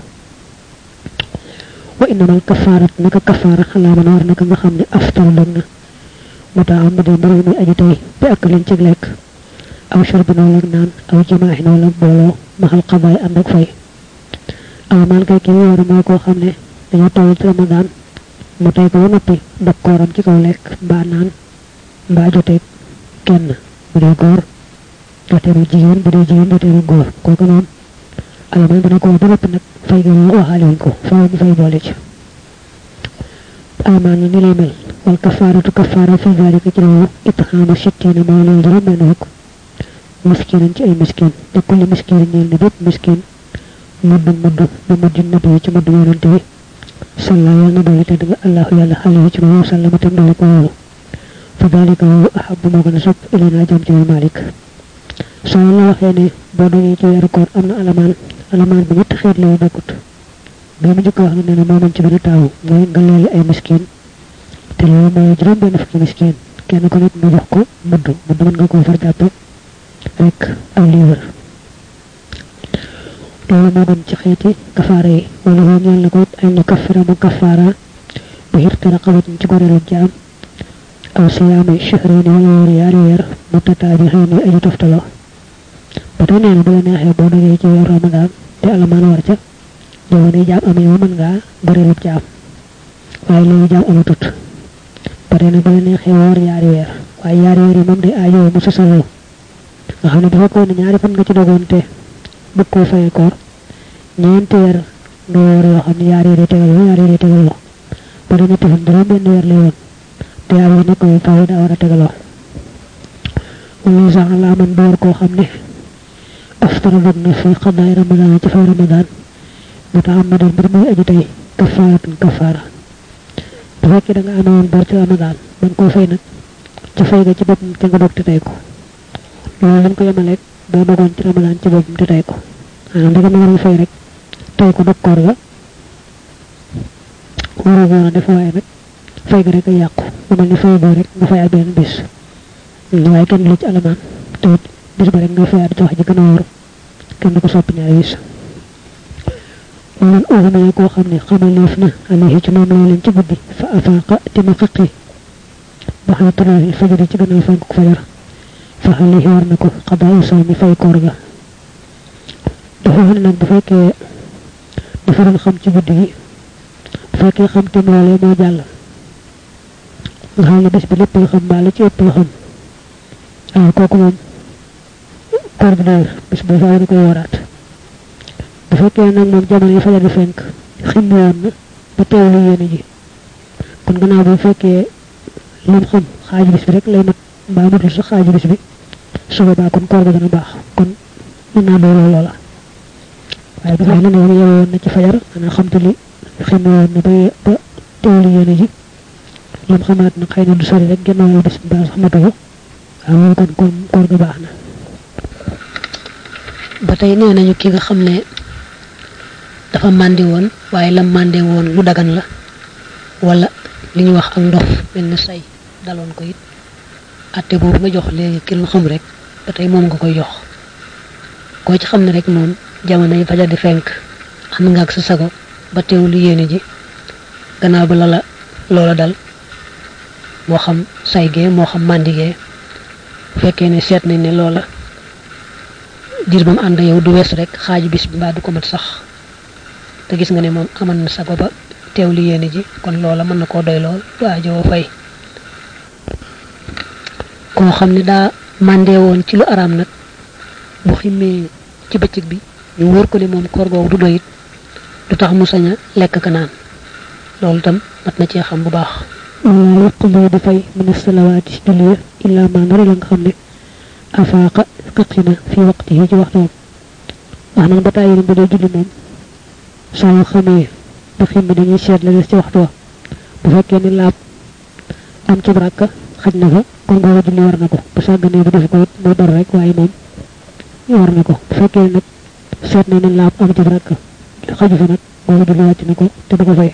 wa innamal kafaarat naka kafaara xalaa man war naka nga xam ne aftal dog na mu taa am de mbara muy aji tey bi ak leen ci lekk aw sharbin wala naan aw jamaahin wala booloo maxal xabaay ànd ak fay alamaan kay ki woor mooy koo xam ne dañoo toll ci ramadan mu tey ko ba noppi dog kooram ci kaw lekk mbaa naan mbaa joteeg kenn bu dee góor joteegu jigéen bu dee jigéen joteegu góor kooku moom alamaan dana ko ba noppi nag fay ga waxaale wuñ ko faaw ñu fay boole ci alamaan ni lay mel wal kafaaratu kafaara fi zalika ci loolu itxaamu sittiina mooy loolu juróom benn fukk miskinan ci ay miskin te kulli miskin ñeel ne bépp miskin mudd bi mudd nabi ci mudd yonante bi salla yàlla na doole tedd nga allahu yàlla xale ci moom sallama tam doole ko loolu fa dalika woowu ahabu moo gën a sopp ilana jëm ci malik soo la waxee ne boo dogee ci weeru koor am na alamaan bi ñetti xeet lay bokkut bi mu njëkk wax ne ne moo mën ci gën a taawu mooy nga leeli ay miskin te loolu mooy juróom benn fukki miskin kenn ko nit nga jox ko mudd mën nga koo far jàppe rek aw liiwar loolu moo gën ci xeeti kafaara yi wala woo ñeel na ko it ay nu kaffira mu kafaara bu xirte raqabatin ci goreelu jaam aw siyaami shahrayni wala woor yaari weer mu tataabi'ayni aju toftaloo ba tey nee na bu la neexee boo dogee ci weer ramadan te alamaan war ca jamono jaam amee wa mën ngaa goreelu jaam waaye léegi jaam amatut ba tey nag bu la neexee woor yaari weer waaye yaari weer yi moom day aajoo mu sasaloo nga xam ne bu fekkoon ne ñaari fan nga ci dogoon te bëgg koo fayee koor ñeenti weer nga woor yoo xam ne yaari weer tegaloo ba da ñetti fan juróom benn weer lay woon te yaari yi nekk yu fay daa war a tegaloo wala sax laa man boor koo xam ne aftara dog na fi xadaay ramadan ci fay ramadan mu tax am na doon mbir muy aji tey kafaaratun kafaara bu fekkee da nga amoon bor ci ramadan ba nga koo fay nag ci fay ga ci boppam ca nga dog te tey ko loolu lañ ko yemaleeg boo dogoon ci ramadan ci boppam te tey ko maanaam da nga war a fay rek tey ko dog koor ga waroo woon a def waaye nag fay ga rek a yàqu lu mel ni fay boo rek nga fayaat benn bis waaye kenn lu ci alamaan te bis ba rek nga fayaat ci wax ji gën a wóor kenn du ko soppi ñaari bis loolu uxumee koo xam ne xamaleef na alayhi ci moom leen ci guddi fa afaaqa te mu xiqi ba xam tulaaxil fajari ci gannaaw fanku fajar fa alayhi war na ko xadaa sawmi fay koor ga dafa wax ne nag bu fekkee dafa doon xam ci guddi gi bu fekkee xam te loolee moo jàll nga xam ne bés bi lépp la xam mbaa la ci ëpp la xam waaw kooku moom koor bi doyul bés bu faaw da koy waraat bu fekkee nag moom jamono yi fajar di fenk ximmi woon na ba teewlu yéene ji kon gannaaw bu fekkee lim xam xaaju bis bi rek lay mat mbaa matul sax xaaju bis bi su boobaa kon koor ga dana baax kon mën naa dooloo loola waaye bu fekkee ne moom yeewoon na ci fajar xanaa xam te li ximmi woon na ba teewlu yéene ji lam xamaat nag xëy na du sori rek gannaaw bis bi mbaa sax matu ko waaw loolu kon koor ga baax na ba tey nee nañu ki nga xam ne dafa màndi woon waaye lam màndee woon lu dagan la wala li ñu wax ak ndox benn say daloon ko it atte boobu nga jox léegi ki lu xam rek ba tey moom nga koy jox koo ci xam ne rek moom jamono yi fajar di fenk am nga ak sa sago ba teewlu yéene ji gannaaw ba loola dal moo xam say gee moo xam màndigee bu fekkee ne seet nañ ne loola diir ba mu ànd yow du wees rek xaaju bis bi mbaa du ko mat sax te gis nga ne moom aman na sago ba teewlu yéene ji kon loola mën na koo doy lool du aajowoo fay koo xam ne daa màndee woon ci lu araam nag bu ximmee ci bëccëg bi ñu wóor ko ne moom koor googu du doyit du tax mu sañ a lekk ka naan loolu tam mat na cee xam bu baax wala yaqdi dafay min as-salawaati ci julli illa ma nari la nga xam ne afaaqa xiqina fi waqtihi ci waxtoom wax nañ ba tàyyi bu dee julli moom soo xamee ba ximmi dañuy seet la des ci waxtu wa bu fekkee ne laab am ci baraka xaj na fa kon booba julli war na ko bu sàgganee bu def ko it moo dor rek waaye moom war na ko bu fekkee nag seet na ne laab am ci baraka xaju fa nag booba julli wàcc na ko te du ko fay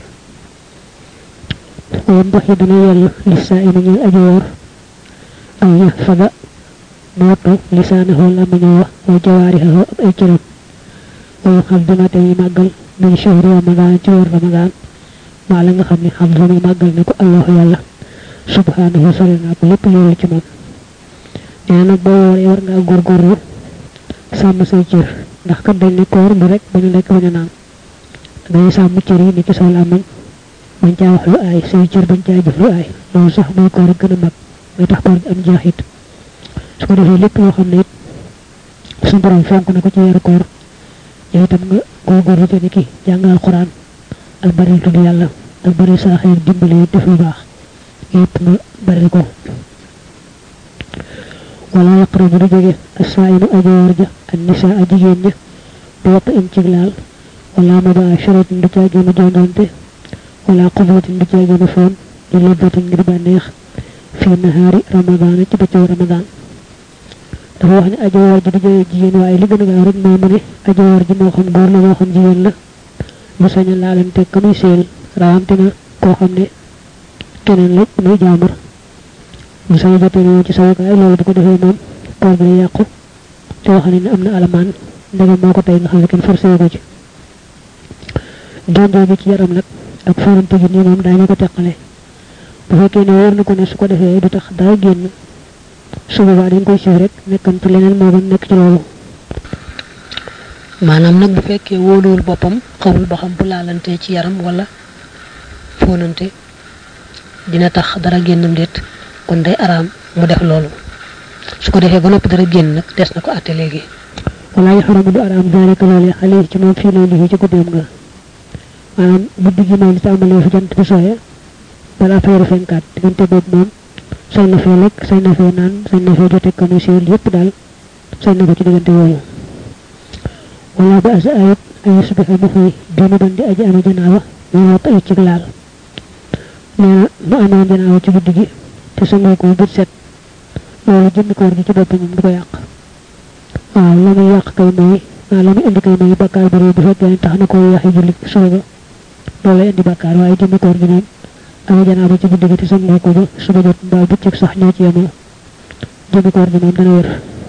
woon ndox yi dana yell lissaa'imi ñeel aji woor aw yaxfada mu wattu lisaanahu làmmiñam wa wa jawaarihahu ak ay cëram wa xam dina tey màggal min shahri ramadan ci weer ramadan maa la nga xam ne xam dama màggal ne ko allahu yàlla subhanahu sori naa ko lépp loolu ci moom nak bo woré war nga gor goru sam say cër ndax kat dañ ni koor bu rek bañu lek bañu naan dañuy sam cër yi ni ci sa lamañ bañ ca wax lu ay say cër bañ ca jëf lu ay loolu sax moy koor gëna mag moy tax koor am jaxit su ko defee lépp loo xam ne it suñu borom fonk na ko ci weeru koor yow itam nga góorgóorlu ci ni ki jàng alquran ak bari tudd yàlla ak bari sarax ak dimbali def lu baax yépp nga bari ko wala yaqrabu du jóge asaimu ajoor ja an nisa a jigéen ña du watt in ci laal wala mubasharatin du caagi mu jongante wala qublatin du caagi mu foon di labbatin ngir bànneex fi nahaari ramadan ci bëccëg ramadan dafa wax ni ajoor ji du jóge jigéen waaye li gën a gaaw rek mooy mu ne ajoor ji moo xam góor la moo xam jigéen la mu sañ a laalante ka muy seel rawante na koo xam ne keneen la muy jaamur mu sañ a jotee yoon ci sawukaay loolu bu ko defee moom koor bi yàqu te wax ne am na alamaan ndegam moo ko tey nga xam ne kenn forcé ko ci jonjoo bi ci yaram nag ak farante gi nii moom daañu ko teqale bu fekkee ne wóor na ko ne su ko defee du tax dara génn su boobaa dañ koy siw rek nekkan ci leneen moo gën nekk ci loolu maanaam nag bu fekkee wóoluwul boppam xamul ba xam bu laalante ci yaram wala foonante dina tax dara génnam déet kon day araam mu def loolu su ko defee ba noppi dara génn nag des na ko àtte léegi wala yaxaramu du araam daalika loolu xale ci moom fii lay liggéey ci guddeem nga maanaam guddi gi moom li tàmbalee fi jant bi sooyee balaa fayaru fenkaat diggante boobu moom sañ na fee lekk sañ na fee naan sañ na fee jote ka muy siwil yépp daal sañ na ko ci diggante woowu wala ba as ayat ay subixa mu xëy dina doon di aji amee janaawa ñu wat ay ci laal nee na mu amee janaawa ci guddi gi te sangoo ko bët set loolu jënd koor gi ci boppam moom du ko yàq waaw la muy yàq kay mooy la muy indi kay mooy bakkaar bu bu fekkee ne tax na ko yaxi julli sooga loolu lay indi bakkaar waaye jënd koor gi moom amee janaawa ci guddi gi te sangoo ko ba suba jot mbaa bëccëg sax ñoo ci yemoo jënd koor gi moom dana wér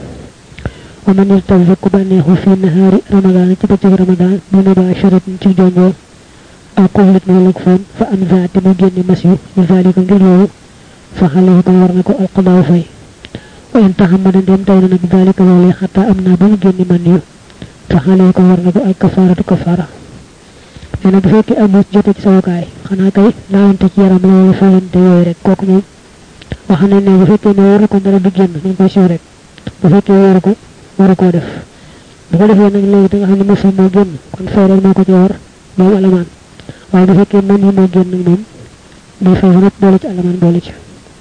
ومن يلتزق بأنه في نهار رمضان تبتغ رمضان بمباشرة في جنجو أو قبلة مولكفون فأنزع تمجين مسيو لذلك الجلو فخليه كورنكو القضاء في وإن تحمد ديم تولنا بذلك لولي حتى أمنا بمجين منيو فخليه كورنكو الكفارة كفارة أنا بفكي أموت جوتك سوكاي خنا كي لا أنت كيرام لولي فلن تيويرك كوكني وخنا نيو بفكي نوركو نرى بجين نيكو سيورك بفكي ويركو wara ko def bu ko defee nag léegi da nga xam ne masul moo génn kon feeral moo ko ci war moom alamaan waaye bu fekkee man yi moo génn moom day fay rek boole ci alamaan boole ci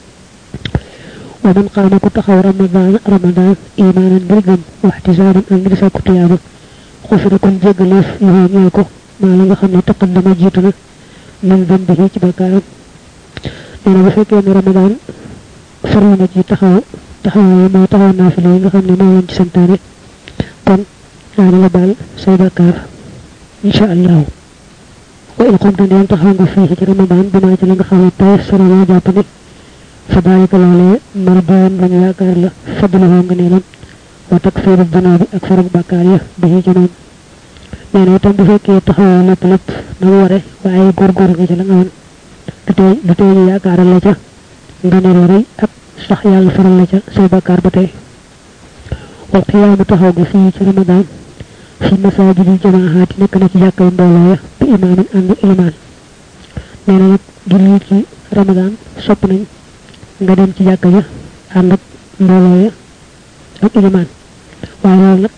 wa man qaama ku taxaw ramadan imaanan ngir gëm waxtisaaban ak ngir sàkku tuyaaba xufira kon jéggaleef yoxoo ñeel ko maa la nga xam ne taqaddama jiitu na min dambihi ci bakkaaram nee na bu fekkee ne ramadan farlu na ci taxaw mooy taxaw naa fi li nga xam ne moo leen ci santaane kon daana la baal say bakkaar insha allah wa in qumta ndeen taxaw nga fii ci ramadan bi maa ci la nga xam ne tay sarama jàpp ne fa daalika loolee mardoon lañu yaakaar la fadluhoo nga neelam wa takfiru dunoobi ak farag bakkaar ya bi ci moom nee na itam bu fekkee taxawoo lépp na mu ware waaye góorgóor nga ci la nga woon du tee ñu yaakaaral la ca nga ne rëy ak sax yàlla faral la ca say bakkaar ba tey wal qiyaamu taxaw ga fii ci ramadan fi masaajidi jamaahaati nekk na ci jàkkay mbooloo ya bi imaamin ànd ilimaan nee na nag julli ci ramadan sopp nañ nga dem ci jàkka ja ànd ak mbooloo ya ak ilimaan waaye loolu nag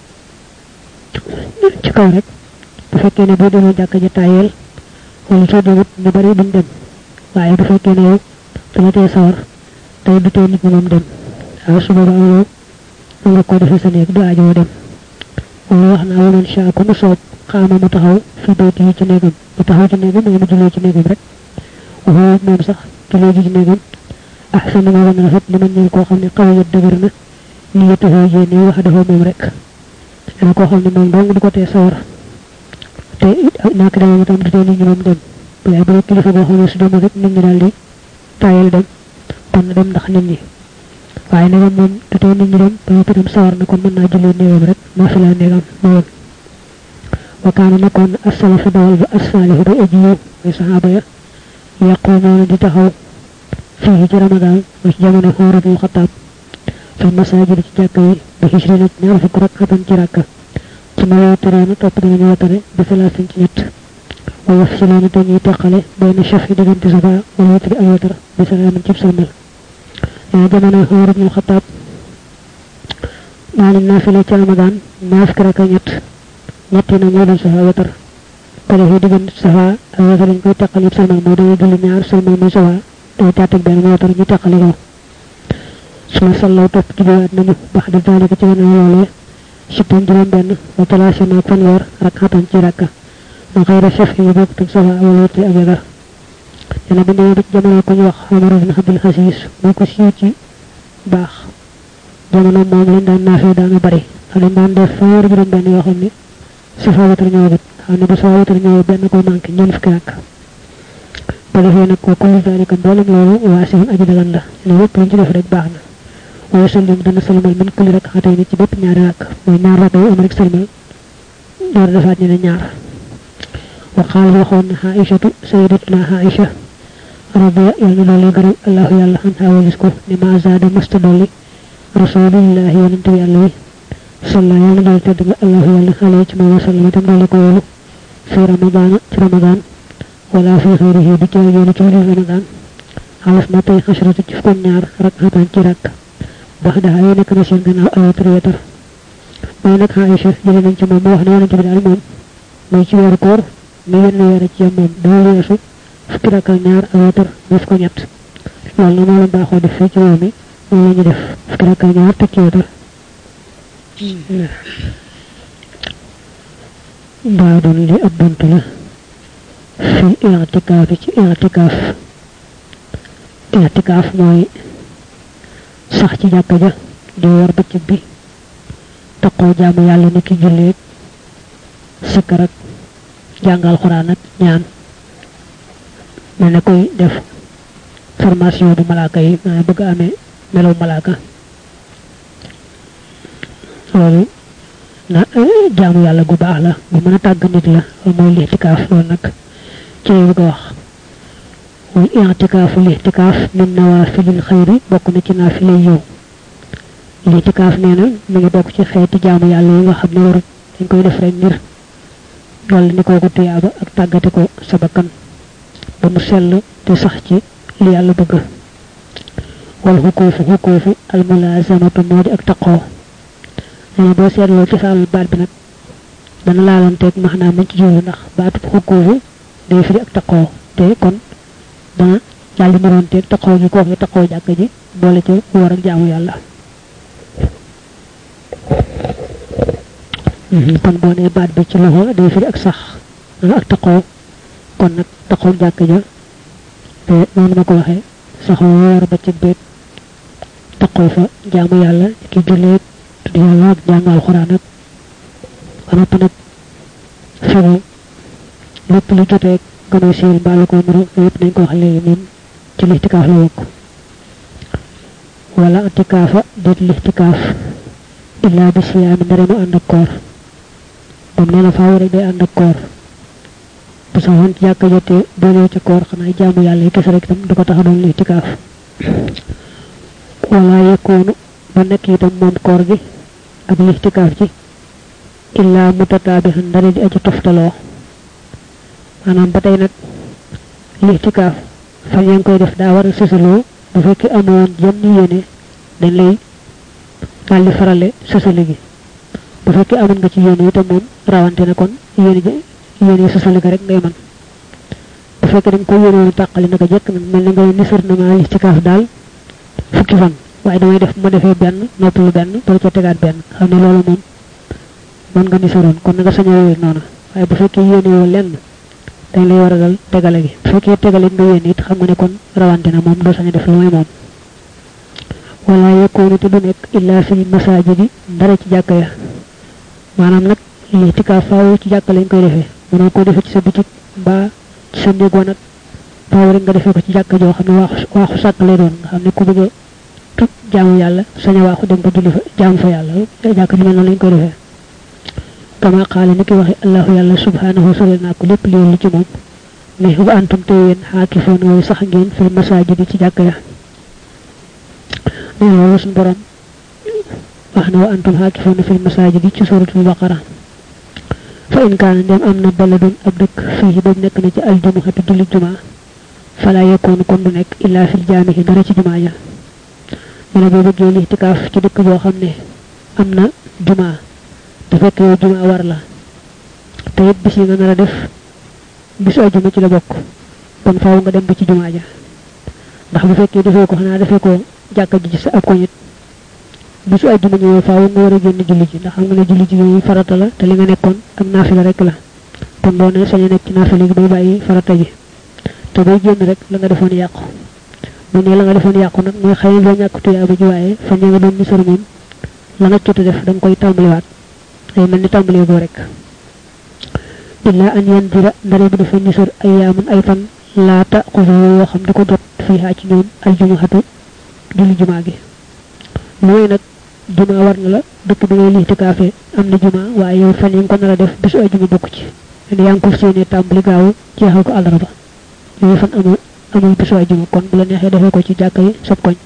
ci kaw rek bu fekkee ne boo demee jàkka ja tayel wala soo demut ñu bari duñ dem waaye bu fekkee ne yow dama tee sawar tay du tay nit ñi moom dem waaw su boobaa yow nga ko defee sa néeg du aajoo dem wala wax naa woon insha ku mu soob xaama mu taxaw fi bayti yi ci néegam mu taxaw ci néegam mooy mu jullee ci néegam rek waxoo moom sax jullee ji ci néegam ahsan na moo gën a rafet li man ñeel koo xam ne xaw yët dëgër na ni yëttafoo yéene wax dafa moom rek ana koo xam ne moom dong du ko tee sawar te nak dama tam du tee nit ñi moom dem bu lay bëri kilifa boo xam ne su demul rek nit ñi daal di tayal dem kon na dem ndax nit ñi waaye ne moom du tee nit ñi dem ba noppi dem sawar na kon mën naa jullee néegam rek moo fi laa néegam moom wa kaana nekkoon as-salafu dawal ba as-saalihu ba ajiyu mooy saxaaba ya yaquumuuna di taxaw fii ci ramadan wa ci jamono Umar ibn Xattaab fil masajid ci jàkka yi bi xisrina ñaar fukk rakatan ci rakka ci ma wéetaree topp dinañu wéetare bi salaasin ci ñett wa yafsiluuna te ñuy teqale bayna shafi diggante safa wala wéetari ak wéetar bi salaamin cib salmal jamono Umar ibn Xattaab maanaam naafila ci Ramadan ñaar fukki rakka ñett yi nag ñoo doon safa wéetar ko defee diggante safa ak wéetar dañ koy teqal yëpp salmal mooy dañuy julli ñaar salmal muy safa day tàttek benn mu wéetar ñu teqale ko suma sallaw topp juliwaat nañu bax di daalika ci gannaaw loolee sittan juróom benn wa talaasina ak fanweer rakatan ci rakka ma xayra chef yi bokk teg safa wala wétri ak wéetar dana bu demee ba ci jamono ko ñu wax Umar ibn Abdul Aziz moo ko siiw ci baax jamono moom lañ daan naafee daana bari xam ne daan def fanweer juróom benn yoo xam ne safa wéetar ñëwagut xam ne bu safa wéetar ñëwee benn ko manqué ñeent fukki rakk ba defee nag ko kullu daalika mboolem loolu waasihun aji dagan la ne lépp luñ ci def rek baax na wa sallim dana salmal min kulli rak'atayn ci bépp ñaari rakk mooy ñaar rakk yu am rek salmal door defaat ñu ne ñaar wa qaala waxoon na Aïchatu sayyidatuna Aïcha radiya yàlla na dolli gërëm allahu yàlla anha walis ko ne ma zaada masta dolli rasulillahi yonente bi yàlla wi salla yàlla dolli tedd nga allahu yàlla alayhi ci moom wa sallam itam dolli ko wolu fi ramadana ci ramadan wala fi xayrihi di caay yoonu ci lu ramadan xalas na tey xasratu ci fukk ñaar rak'atan ci rakk bax daxa yoo nekk na seen gannaaw ay wéetar mooy nag Aïcha jëlee nañ ci moom mu wax ne yonente bi daal moom mooy ci weeru koor mu yenn weer ci yam moom dama weesu fukki rakk ak ñaar ak wéetar def ko ñett loolu na moo la baaxoo def fii ci réew mi moom la ñu def fukki rakk ak ñaar teg ci wéetar baa doon li ab bunt la fil i'tikaaf ci i'tikaaf mooy sax ci jàkka ja di war bëccëg bi taqoo jaamu yàlla ni ki julleeg sikkar ak jàngal xuraan ak ñaan mel ne koy def formation bu malaaka yi ma bëgg amee melaw malaaka loolu na jaamu yàlla gu baax la bu mën a tàgg nit la mooy lixtikaaf loolu nag ci lay bëgg a wax wal i'tikaafu lixtikaaf min nawaafilil xayri bokk na ci naafile yiw lixtikaaf nee na mu ngi bokk ci xeeti jaamu yàlla yi nga xam ne warut dañ koy def rek ngir dolli ni kooku tuyaaba ak tàggate ko sa bakkan ba mu sell te sax ci li yàlla bëgg wal xukuufu al mulaasamatu moo di ak taqoo nee na boo seetloo ci saalul baat bi nag dana laalanteeg maanaam mañ ci jublu ndax baatub xukuufu day firi ak taqoo te kon dana daal di mënoonteeg taqoo gi kooku taqoo jàkk ji boole ci war ak jaamu yàlla kon boo nee baat bi ci loxo day firi ak sax ak taqoo kon nag taqoo jàkk ja te noonu ma ko waxee saxoo woor ba ci béet taqoo fa jaamu yàlla ki julleeg tudd yàlla ak jàng alxuraan ak ba noppi nag fegu lépp lu joteeg gënoo siil mbaa la ko muru yëpp nañ ko wax léegi moom ci lixtikaaf la wokk wala antikaafa déet lixtikaaf illaa bi siyaami ndare mu ànd ak koor moom nee na faaw rek day ànd ak koor bu sa woon jàkka jotee booloo ca koor xanaa jaamu yàlla yi kese rek itam du ko tax a doon lixtikaaf wala yekkoonu ba nekk itam moom koor gi ak lixtikaaf ji illaa mutataabihan ndare di aji toftaloo maanaam ba tey nag lixtikaaf fan yaa ngi koy def daa war a sësaloo bu fekkee amoon jëm ni yéene dañ lay daal di farale sësali gi bu fekkee amoon nga ci yéene itam moom rawante na kon yéene sësali ga rek ngay man bu fekkee dañ ko yéene woon tàqali naka jekk nag mel na nga nisar na maa lixtikaaf daal fukki fan waaye damay def ma defee benn noppalu benn doo ca tegaat benn xam ne loolu moom mën nga nisaroon kon na nga sañ a wéy noonu waaye bu fekkee yéene woo lenn dañ lay war a dal tegale gi bu fekkee tegale nga yéene it xam nga ne kon rawante na moom doo sañ a def lu may moom wala yakunu te du nekk illa fi masajidi dara ci jàkka ya maanaam nag lixtikaaf faaw ci jàkka lañ koy defee mënoo ko defee ci sa bitik mbaa ci sa néeg nag faaw rek nga defee ko ci jàkka joo xam ne waaxu sàkk lay doon nga xam ne ku bëgg a tub jaamu yàlla sañ a waaxu dem ba julli fa jaamu fa yàlla jàkka ji mel noonu lañ koy defee kama qaala ni ki waxe allahu yàlla subhanahu sore naa ko lépp li ci moom ne wa antum te yéen xaakifoon wooyu sax ngeen fil masajidi ci jàkka ya nee loolu suñu borom waxna wa antum hakifuna fil masajid ci suratul baqara fa in kana dem amna baladun ab dekk fi do nek na ci aljumuhatu julli juma fala yakunu kon du nek illa fil jami'i dara ci juma ja ñu bo bëgg li itikaf ci dekk bo xamne amna juma da fekk yow juma war la te yit bis yi nga nara def bisu aljuma ci la bokk kon faaw nga dem ba ci juma ja ndax bu fekkee defee ko xanaa defee ko jàkka ji ci sa ab ko nit bisu aljuma ñëwee faaw nga war a génn julli ji ndax xam nga ne julli ji yi farata la te li nga nekkoon ak naafila rek la kon boo ne sañu nekk ci naafila gi bay bàyyi farata ji te bay génn rek la nga defoon yàqu bu ne la nga defoon yàqu nag mooy xëy doo ñàkk tuyaaba ji waaye fa nga doon nisar moom la nga jot def da nga koy tàmbaliwaat ay mel ni tàmbalee goo rek illa an yandira ndare bu dafa nisar ay yaamun ay fan laata xusu yoo xam da ko jot fii haa ci ñoom aljumuhatu julli juma gi mooy nag juma war na la dëkk bi ngay liitikaafe am na juma waaye yow fan yi nga ko nar a def bisu ajuma bokk ci yaa ngi ko séenee tàmbali gaaw jeexal ko àllarba yooyu fan amul bisu ajuma kon bu la neexee defee ko ci jàkka yi sab koñ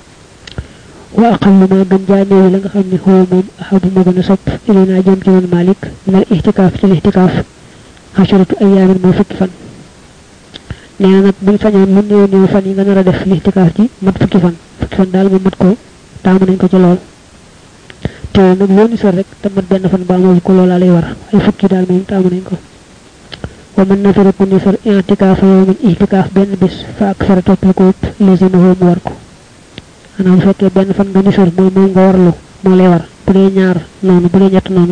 wa aqallu ma gën jaaneewi la nga xam ne xoo moom ahabu ma gën a sopp ilinaa jëm ci woon malik minal ihtikaaf ci lihtikaaf xasharatu ayaamin moo fukki fan neena nak buñ sañoon lu néew fan yi nga nar a def lihtikaaf ci mat fukki fan daal mu mat ko taamu nañ ko ci lool te nag loo ni sor rek te mat benn fan ba moo ko loola lay war ay fukki daal moom taamu nañ ko wa man nasara ku ni sor i'tikaaf yawmin i'tikaaf benn bis fa ak sara topp ko lazima ho mu war ko ana bu fekkee benn fan nga ni sor mooy moom nga warlu moo lay war bu dee ñaar noonu bu dee ñett noonu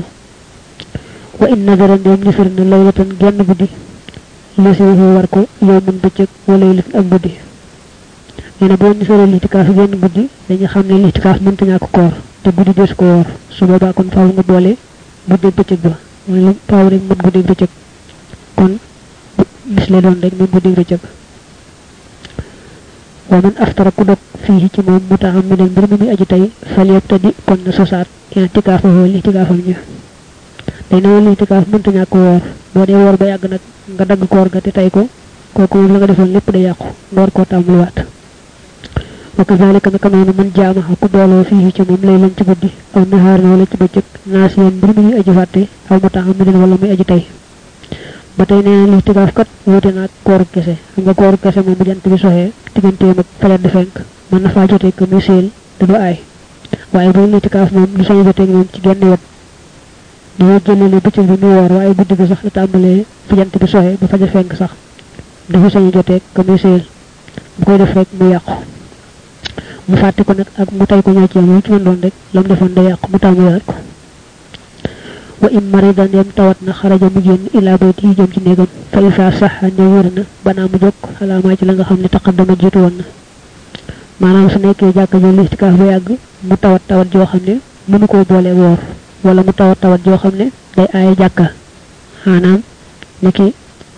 wa in nazara ndem ni sor na laylatan genn guddi lazima ho war ko yawmun bëccëg wala laylat ak guddi neena bo ni soro lihtikaaf genn guddi dañu xam ne lihtikaaf mënta ñàkk koor te guddi des ko woor su boobaa kon faaw nga boole guddi bëccëg ba wala faaw rek mën guddi bëccëg kon bis la doon rek mën guddi bëccëg wa man aftara ku dog fii ci moom mutaammidan mbir mi aji tey falyabtadi kon na sosaat i'tikaafahu lihtikaafam ñu day na lihtikaaf mënta ñàkk woor boo dee woor ba yàgg nag nga dagg koor ga te tey ko kooku la nga defoon lépp day yàqu nga war koo tàmbaliwaat وكذلك نكمل من جامع كبولو فيه ci mom lay lañ ci guddi aw nahar wala ci bëccëg nasiyan bir mi aji fatte aw mutaammidan wala muy aji tay batay neena li tigaf kat wote nak koor kesse nga koor kesse mom bu jant bi soxé digënté mak fele de fenk man na fa joté ko misel da do ay waye bu li tigaf mom du sañu joté mom ci genn wet do jëlé bëccëg bi mi wor waye guddi bi sax la tambalé fu jant bi soxé ba fa fenk sax dafa sañu joté ko misel bu koy def rek mu yaqku mu fatte ko nak ak mu tay ko ñoo ci am ci doon rek lam defon da yaq mu tamu ko wa in maridan yam tawat na kharaja mu genn ila bayti jëm ci negam fa isa sahha ne wërna bana mu jokk xalaama ci la nga xamni taqaddama jitu won manam su nekké jakka jo listika ba yag mu tawat jo xamne mënu ko bolé wor wala mu tawat jo xamne day ay jakka hanam niki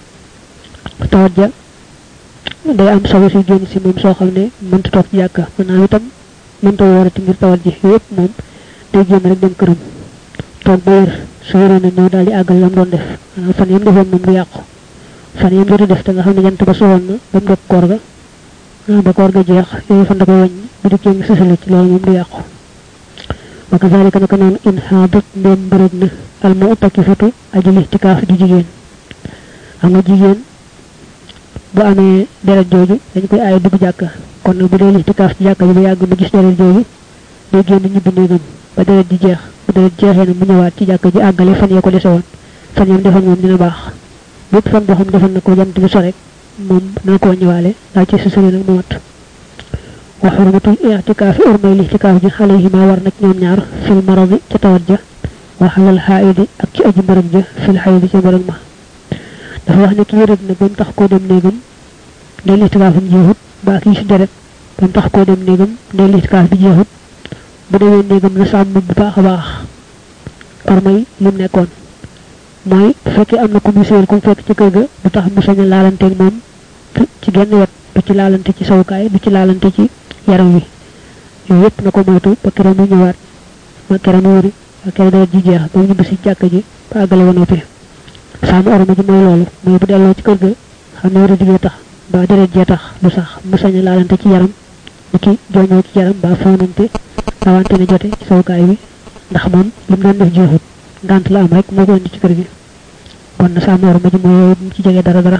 tawat ja day am solo ci genn ci mom so xamne mën ta tok ci yakka man itam mën ta worati ngir tawat ji yépp mom day genn rek dem kërëm tok ba wër su wëré na ñoo daldi agal lam doon def fan yam defoon mom du yaqku fan yam do def te nga xamne jant ba soon na ba ndok koor ga ba koor ga jeex yoy fan da ko wañ bu di kenn sesale ci loolu mom du yaqku wa kadhalika naka non in hadat ndem bërëgna al mu'takifatu ajli ihtikaf di jigen am nga jigen bu amé deret joju dañ koy ay dugg jakka kon bu dee ihtikaf ci jakka bi yag mu gis deret joju day genn ñibbi neegam ba deret ji jeex bu deret jeexé na mu ñëwaat ci jakka ji agalé fan ya ko déssé won fan yam defal mom dina baax bu fan bo xam defal na ko jant bi so rek mom na ko ñëwalé da ci sesere nak mu wat wa hurmatul i'tikaf urmay ihtikaf ji alayhi ma war nak ñoom ñaar fil marad ci tawajja wa halal haid ak ci aji barag ja fil haid ci barag ma dafa wax ne ki yërëg na bam tax ko dem neegam del itikafam jeexut ba ki ci deret bam tax ko dem neegam del itikaf bi jeexut bu dewe neegam na sam bu baaxa baax armay lim nekkon moy fekk amna ko misel ko fekk ci kër ga du tax mu saña laalante ak mom ci genn wet du ci laalante ci sawkaay du ci laalante ci yaram wi yépp nako moytu ba kéra mu ñëwaat ma kéra mu wuri ba kéra da ji jeex ba ñu bëss jakka ji ba agalé wono fi sama orma ji moy lolu moy bu delo ci kër ga xamna wara digé tax ba deret je tax du sax mu saña laalante ci yaram niki joño ci yaram ba fonante awante ne jote ci sawkaay bi ndax moom lim doon def jeexut ngant la am rek moo ko indi ci kër gi kon na sa mor ma ji mooy ci jege dara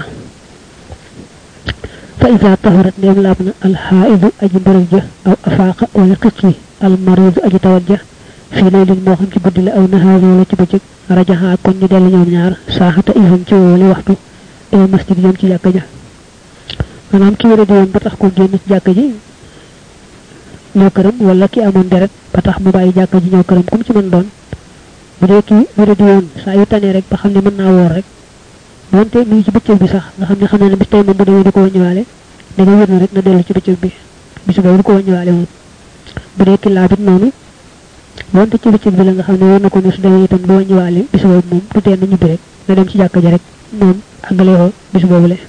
fa iza tahurat neem laabna al haidu aji mbarja aw afaqa wala qiqi al marid aji tawajja fi laylin moo xam ci guddi la aw nahaar wala ci bëccëg rajaha kon ñu dellu ñoom ñaar saaxata ihum ci wala waxtu e masjid yam ci jàkka ja manam ki wara di won ba tax ko génn ci jàkka ji ñoo këram wala ki amoon deret ba tax mu bàyyi jàkka ji ñoo këram kum ci mën doon bu dee ki wara di won saa yu tane rek ba xam ne mën naa woor rek donte mi ci bëccëg bi sax nga xam ne xam ne bis tey moom bu demee di ko wàññiwaale da nga wér na rek na dellu ci bëccëg bi bisu boobu di ko wàññiwaale moom bu dee ki laabit noonu donte ci bëccëg bi la nga xam ne war na ko ne su demee itam du wàññiwaale bisu boobu moom du tee na ñibbi rek na dem ci jàkka ja rek moom àggale ko bisu boobu le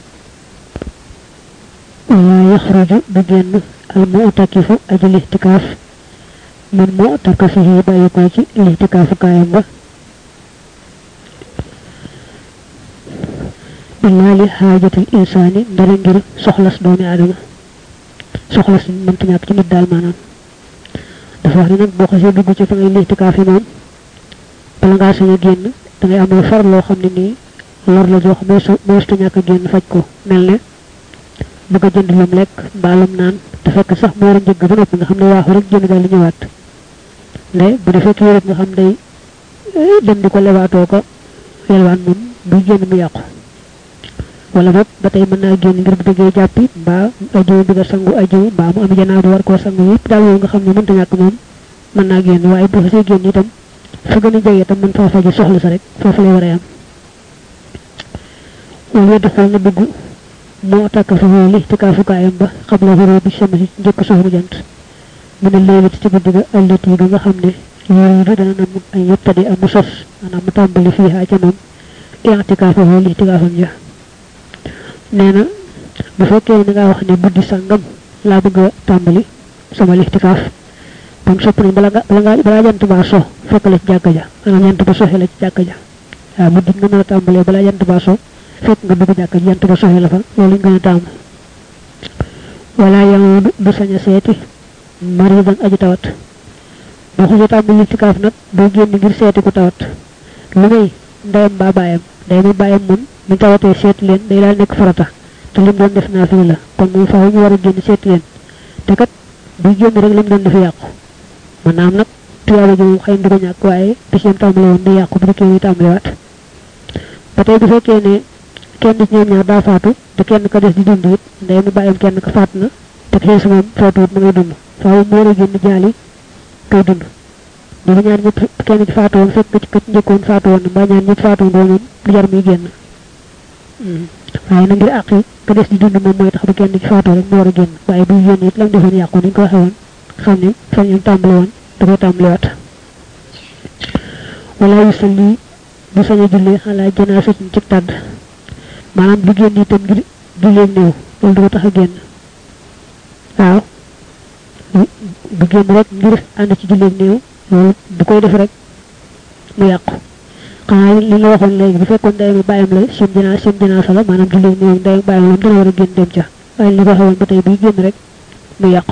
wala yaxruju du génn al mu'takifu aji lihtikaf min mu'takafihi bàyyi ko ci lihtikaafu kaayam ba illa li haajatil insaani ndara ngir soxlas doomi aadama soxlas mënta ñàkk ci nit daal maanaam dafa wax ne nag boo xasee dugg ci fa ngay lihtikaf yi moom bala ngaa sañ a génn da ngay am far loo xam ne nii lor la jox moosta ñàkk a génn faj ko mel ne bëgg a jënd lum lekk mbaalum naan te fekk sax moo war a njëgg ba noppi nga xam ne waaxu rek jënd daal li ñëwaat nde bu defee kii rek nga xam day dem di ko lewaatoo ko yelwaan moom buy génn mu yàqu wala boog ba tey mën naa génn ngir bu bëggee jàppi mbaa ajiw bëgg a sangu ajiw mbaa mu am janaa bu war koo sangu yëpp daal nga xam ne mënta ñàkk moom mën naa génn waaye bu xasee génn itam fa gën a jege itam mën faa faji soxla sa rek foofu lay war a yam wala yadxul na dugg moo takk fa li ihtikaafu kaayam ba xabla xurubi shamsi njëkk soxru jant mu ne leelati ci guddi ga allati ga nga xam ne yuridu dana nam ay yettadi am mu sos maanaam mu tàmbali fii ca moom i'tikaafu li ihtikaafam ja nee na bu fekkee ne nga wax ne guddi sàngam laa bëgg a tàmbali sama lihtikaaf kon sopp nañ balaa jant baa so fekk la ci jàkka ja maanaam jant ba soxe la ci jàkka ja waaw guddi nga mën a tàmbalee balaa jant baa so fekk nga dugg jàkka ji jant ba soxe la fa loolu ñu gën a taamu wala yamudu du sañ a seeti maridan aji tawat boo xasee tàmbali lihtikaaf nag doo génn ngir seeti ku tawat lu may ndeyam baa baayam ndeyam baayam moom mu tawatee seet leen day daal nekk farata te lim doon def naa fi la kon moom faaw ñu war a génn seet leen te kat buy génn rek lim doon dafa yàqu maanaam nag tuyaaba ji moom xëy na du ko ñàkk waaye bis yam tàmbale woon day yàqu bu dikkee muy tàmbalewaat ba tey bu fekkee ne kenn ci ñoom ñaar daa faatu te kenn ka des di dund it ndey mu bàyyam kenn ka faat na te xees moom faatuwut ma ngay dund faaw mu war a génn jaali kay dund bu ñaar ñëpp kenn ci faatu woon fekk ci ka ci njëkkoon faatu woon mbaa ñaar ñëpp faatu woon moom du jar muy génn waaye na ngir àq ka des di dund moom mooy tax bu kenn ci faatu rek mu war a génn waaye buy génn it lam defoon yàqu niñ ko waxee woon xam ne fa ñu tàmbale woon da koy tàmbaliwaat wala yusalli bu sañ a jullee xalaa janaasa ci tàdd maanaam bu génn itam ngir jullee néew loolu du ko tax a génn waaw bu génn rek ngir ànd ci jullee néew loolu bu koy def rek mu yàqu xanaa li la waxoon léegi bu fekkoon ndeyam yi bàyyam la seen janaasa la maanaam jullee néew ndeyam bàyyam la dana war a génn dem ca waaye li ko waxee woon ba tey buy génn rek mu yàqu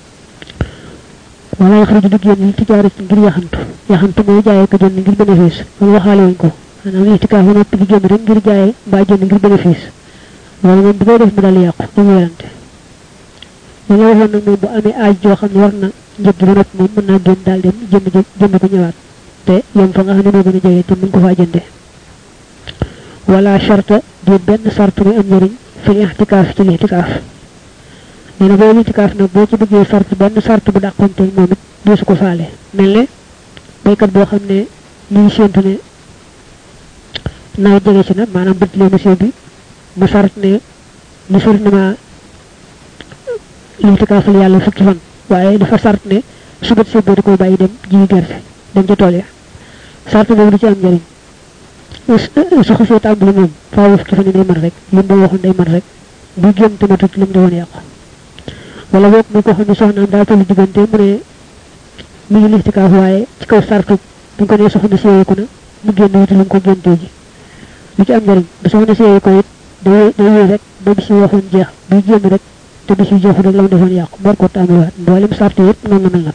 wala yaxruju du génn li tijaara ci ngir yaxantu mooy jaayee ko jënd ngir bénéfice loolu waxaale wuñ ko maanaam ihtikaaf ba noppi di génn rek ngir jaayee mbaa jënd ngir bénéfice loolu moom bu koy def mu daal yàqu dañu werante li la waxoon nag moom bu amee aaj joo xam ne war na njëg gi ba noppi moom mën naa génn daal dem jënd ko ñëwaat te yom fa nga xam ne moo gën a jege te mën ko faa jënde wala sharta di benn sart muy am njëriñ fil ihtikaaf ci ihtikaaf nee na boo ihtikaaf nag boo ci bëggee sart benn sart bu dàqonte moom it doo su ko faale mel ne baykat boo xam ne ñu ngi séentu ne nawet jege si na maanaam bët lee monsieur bi mu sart ne mu sart ne ma ihtikaafal yàlla fukki fan waaye dafa sart ne su bët sebbee da koy bàyyi dem ji gerte dem ca tool ya sart boobu du ci am njëriñ su xasee tàmbali moom faaw fukki fan yi day mat rek lim ba waxoon day mat rek bu génn te matut lim di woon yàqu wala boog mu ko xam ne soxnaam daa tollu diggante mu ne mi ngi ihtikaaf waaye ci kaw sartu bu ko nee soxna séyeeku na mu génn wuti lu mu ko géntee ji lu ci am njëriñ bu soxna séyeeku it day wéy rek ba bis yi waxoon jeex buy génn rek te bisu jëf rek la mu defoon yàqu bor ko tàmbaliwaat mboolem sart yëpp noonu mel na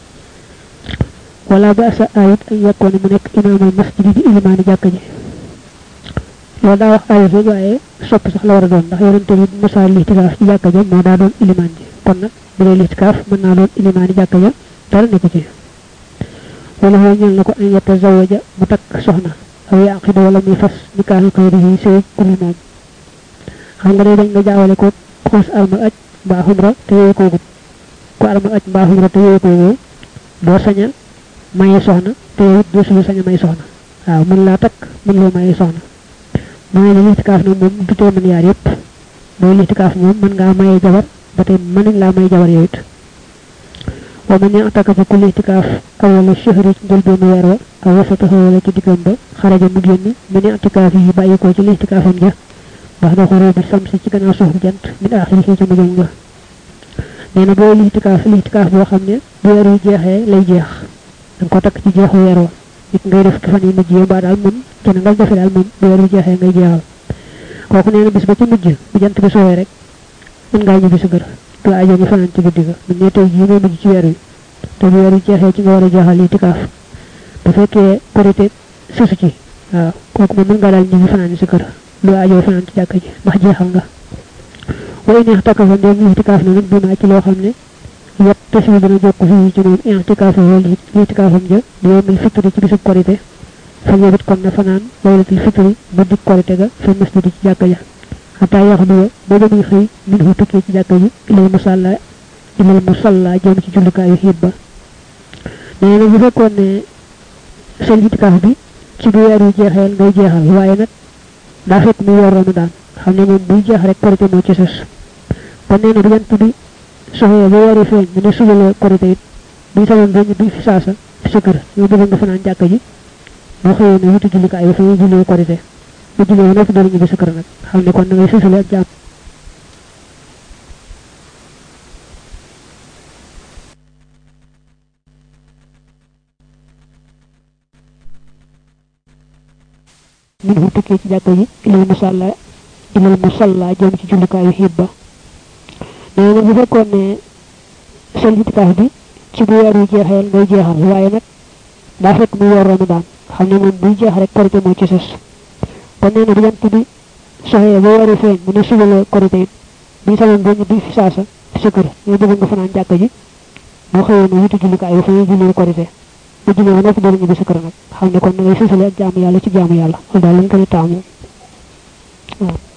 wala ba sa ayit ay yakkoon mu nekk imaamal masjid di ilimaani jàkka ji loolu daa wax ayit rek waaye sopp sax la war a doon ndax yonente bi mosaa listikaaf ci jàkka ja moo daa doon ilimaan ji kon nag bu dee listikaaf mën naa doon ilimaani jàkka ja dara nekku ci wala xoo ñeel na ko an yetta zawaja mu takk soxna aw yaqid wala muy fas nikaaxu xëyri yi sëy kuli moom xam nga day dañ nga jaawale ko xuus almal aj mbaa xumra te yooyu koogut ku almal aj mbaa xumra te yooyu koogoo doo saña maye soxna te yow doo suñu saña may soxna waaw mën laa takk mën loo maye soxna mooy ne listikaaf nag moom du tee mën yaar yëpp mooy listikaaf moom mën ngaa maye jabar ba tey mën nañ laa may jabar yow it wa man ya'takafu ku listikaaf awwala shahri ci njëlbeenu weer wa aw wasatahu wala ci diggam ba xaraja mu génn min i'tikaaf yi bàyyi ko ci listikaafam ja wax da xoroo bi samsi ci gannaaw suufu jant min aaxiri ci mujjam nga nee na boo listikaaf boo xam ne bu weer yu jeexee lay jeex da nga ko takk ci jeexu weer wa nit ngay def fan yi mujj yi mbaa daal moom kenn nga jafe daal moom bu weer yu jeexee ngay jeexal kooku nee na bis ba ci mujj bu jant bi soowee rek mën ngaa ñibbi sa kër du aajo nga fanaan ci guddi ga mu ne tey jii moo mujj ci weer wi te bu weer yu jeexee ci nga war a jeexal listikaaf bu fekkee korite susu ci waaw kooku moom mën ngaa daal ñibbi fanaan sa kër du aajo fanaan ci jàkka ji ndax jeexal nga way neex takka fa ndem listikaaf na nag bi maa ci loo xam ne yet te fi dana jokk fii ci moom i'tikaaf wala listikaafam ja di yowmil fitri ci bisub korite fa yebit kon na fanaan laylatul fitri bu dik korite ga fa masjid ci jàkka ja xataa yax duwa ba ba muy xëy min hu tukkee ci jàkka ji ilal musalla jëm ci jullukaayu xiit ba nee na bu fekkoon ne sa listikaaf bi ci bu weer yu jeexeel ngay jeexal waaye nag daa fekk muy yor Ramadan xam ne moom buy jeex rek korite moo ci sës kon nee na bu jant bi soxee ba weer yi feeñ mu ne suba la korite it buñ samoon ba ñu duy fi saasa fi sa kër yow bëgg nga fanaan jàkka ji boo xëyee ne wuti jullikaay ba fa ñuy jullee korite bu jullee ba noppi doon ñibbi sa kër nag xam ne kon da ngay sësale ak jàmm min hu tukkee ci jàkka ji ilal musalla jëm ci jullikaayu xiit ba nee na bu fekkoon ne sa listikaaf bi ci bu weer yu jeexeel ngay jeexal waaye nag daa fekk muy yor Ramadan xam ne moom buy jeex rek korite moo ci sës kon nee na bu jant bi soxee ba weer yi feeñ mu ne suba la korite it buñ samoon ba ñu duy fi saasa fi sa kër yow bëgg nga fanaan jàkka ji boo xëyee ne wuti jullikaay ba fa ñuy jullee korite bu jullee ba noppi doon ñibbi sa kër nag xam ne kon da ngay sësale ak jaamu yàlla ci jaamu yàlla loolu daal lañ ko di taamu waaw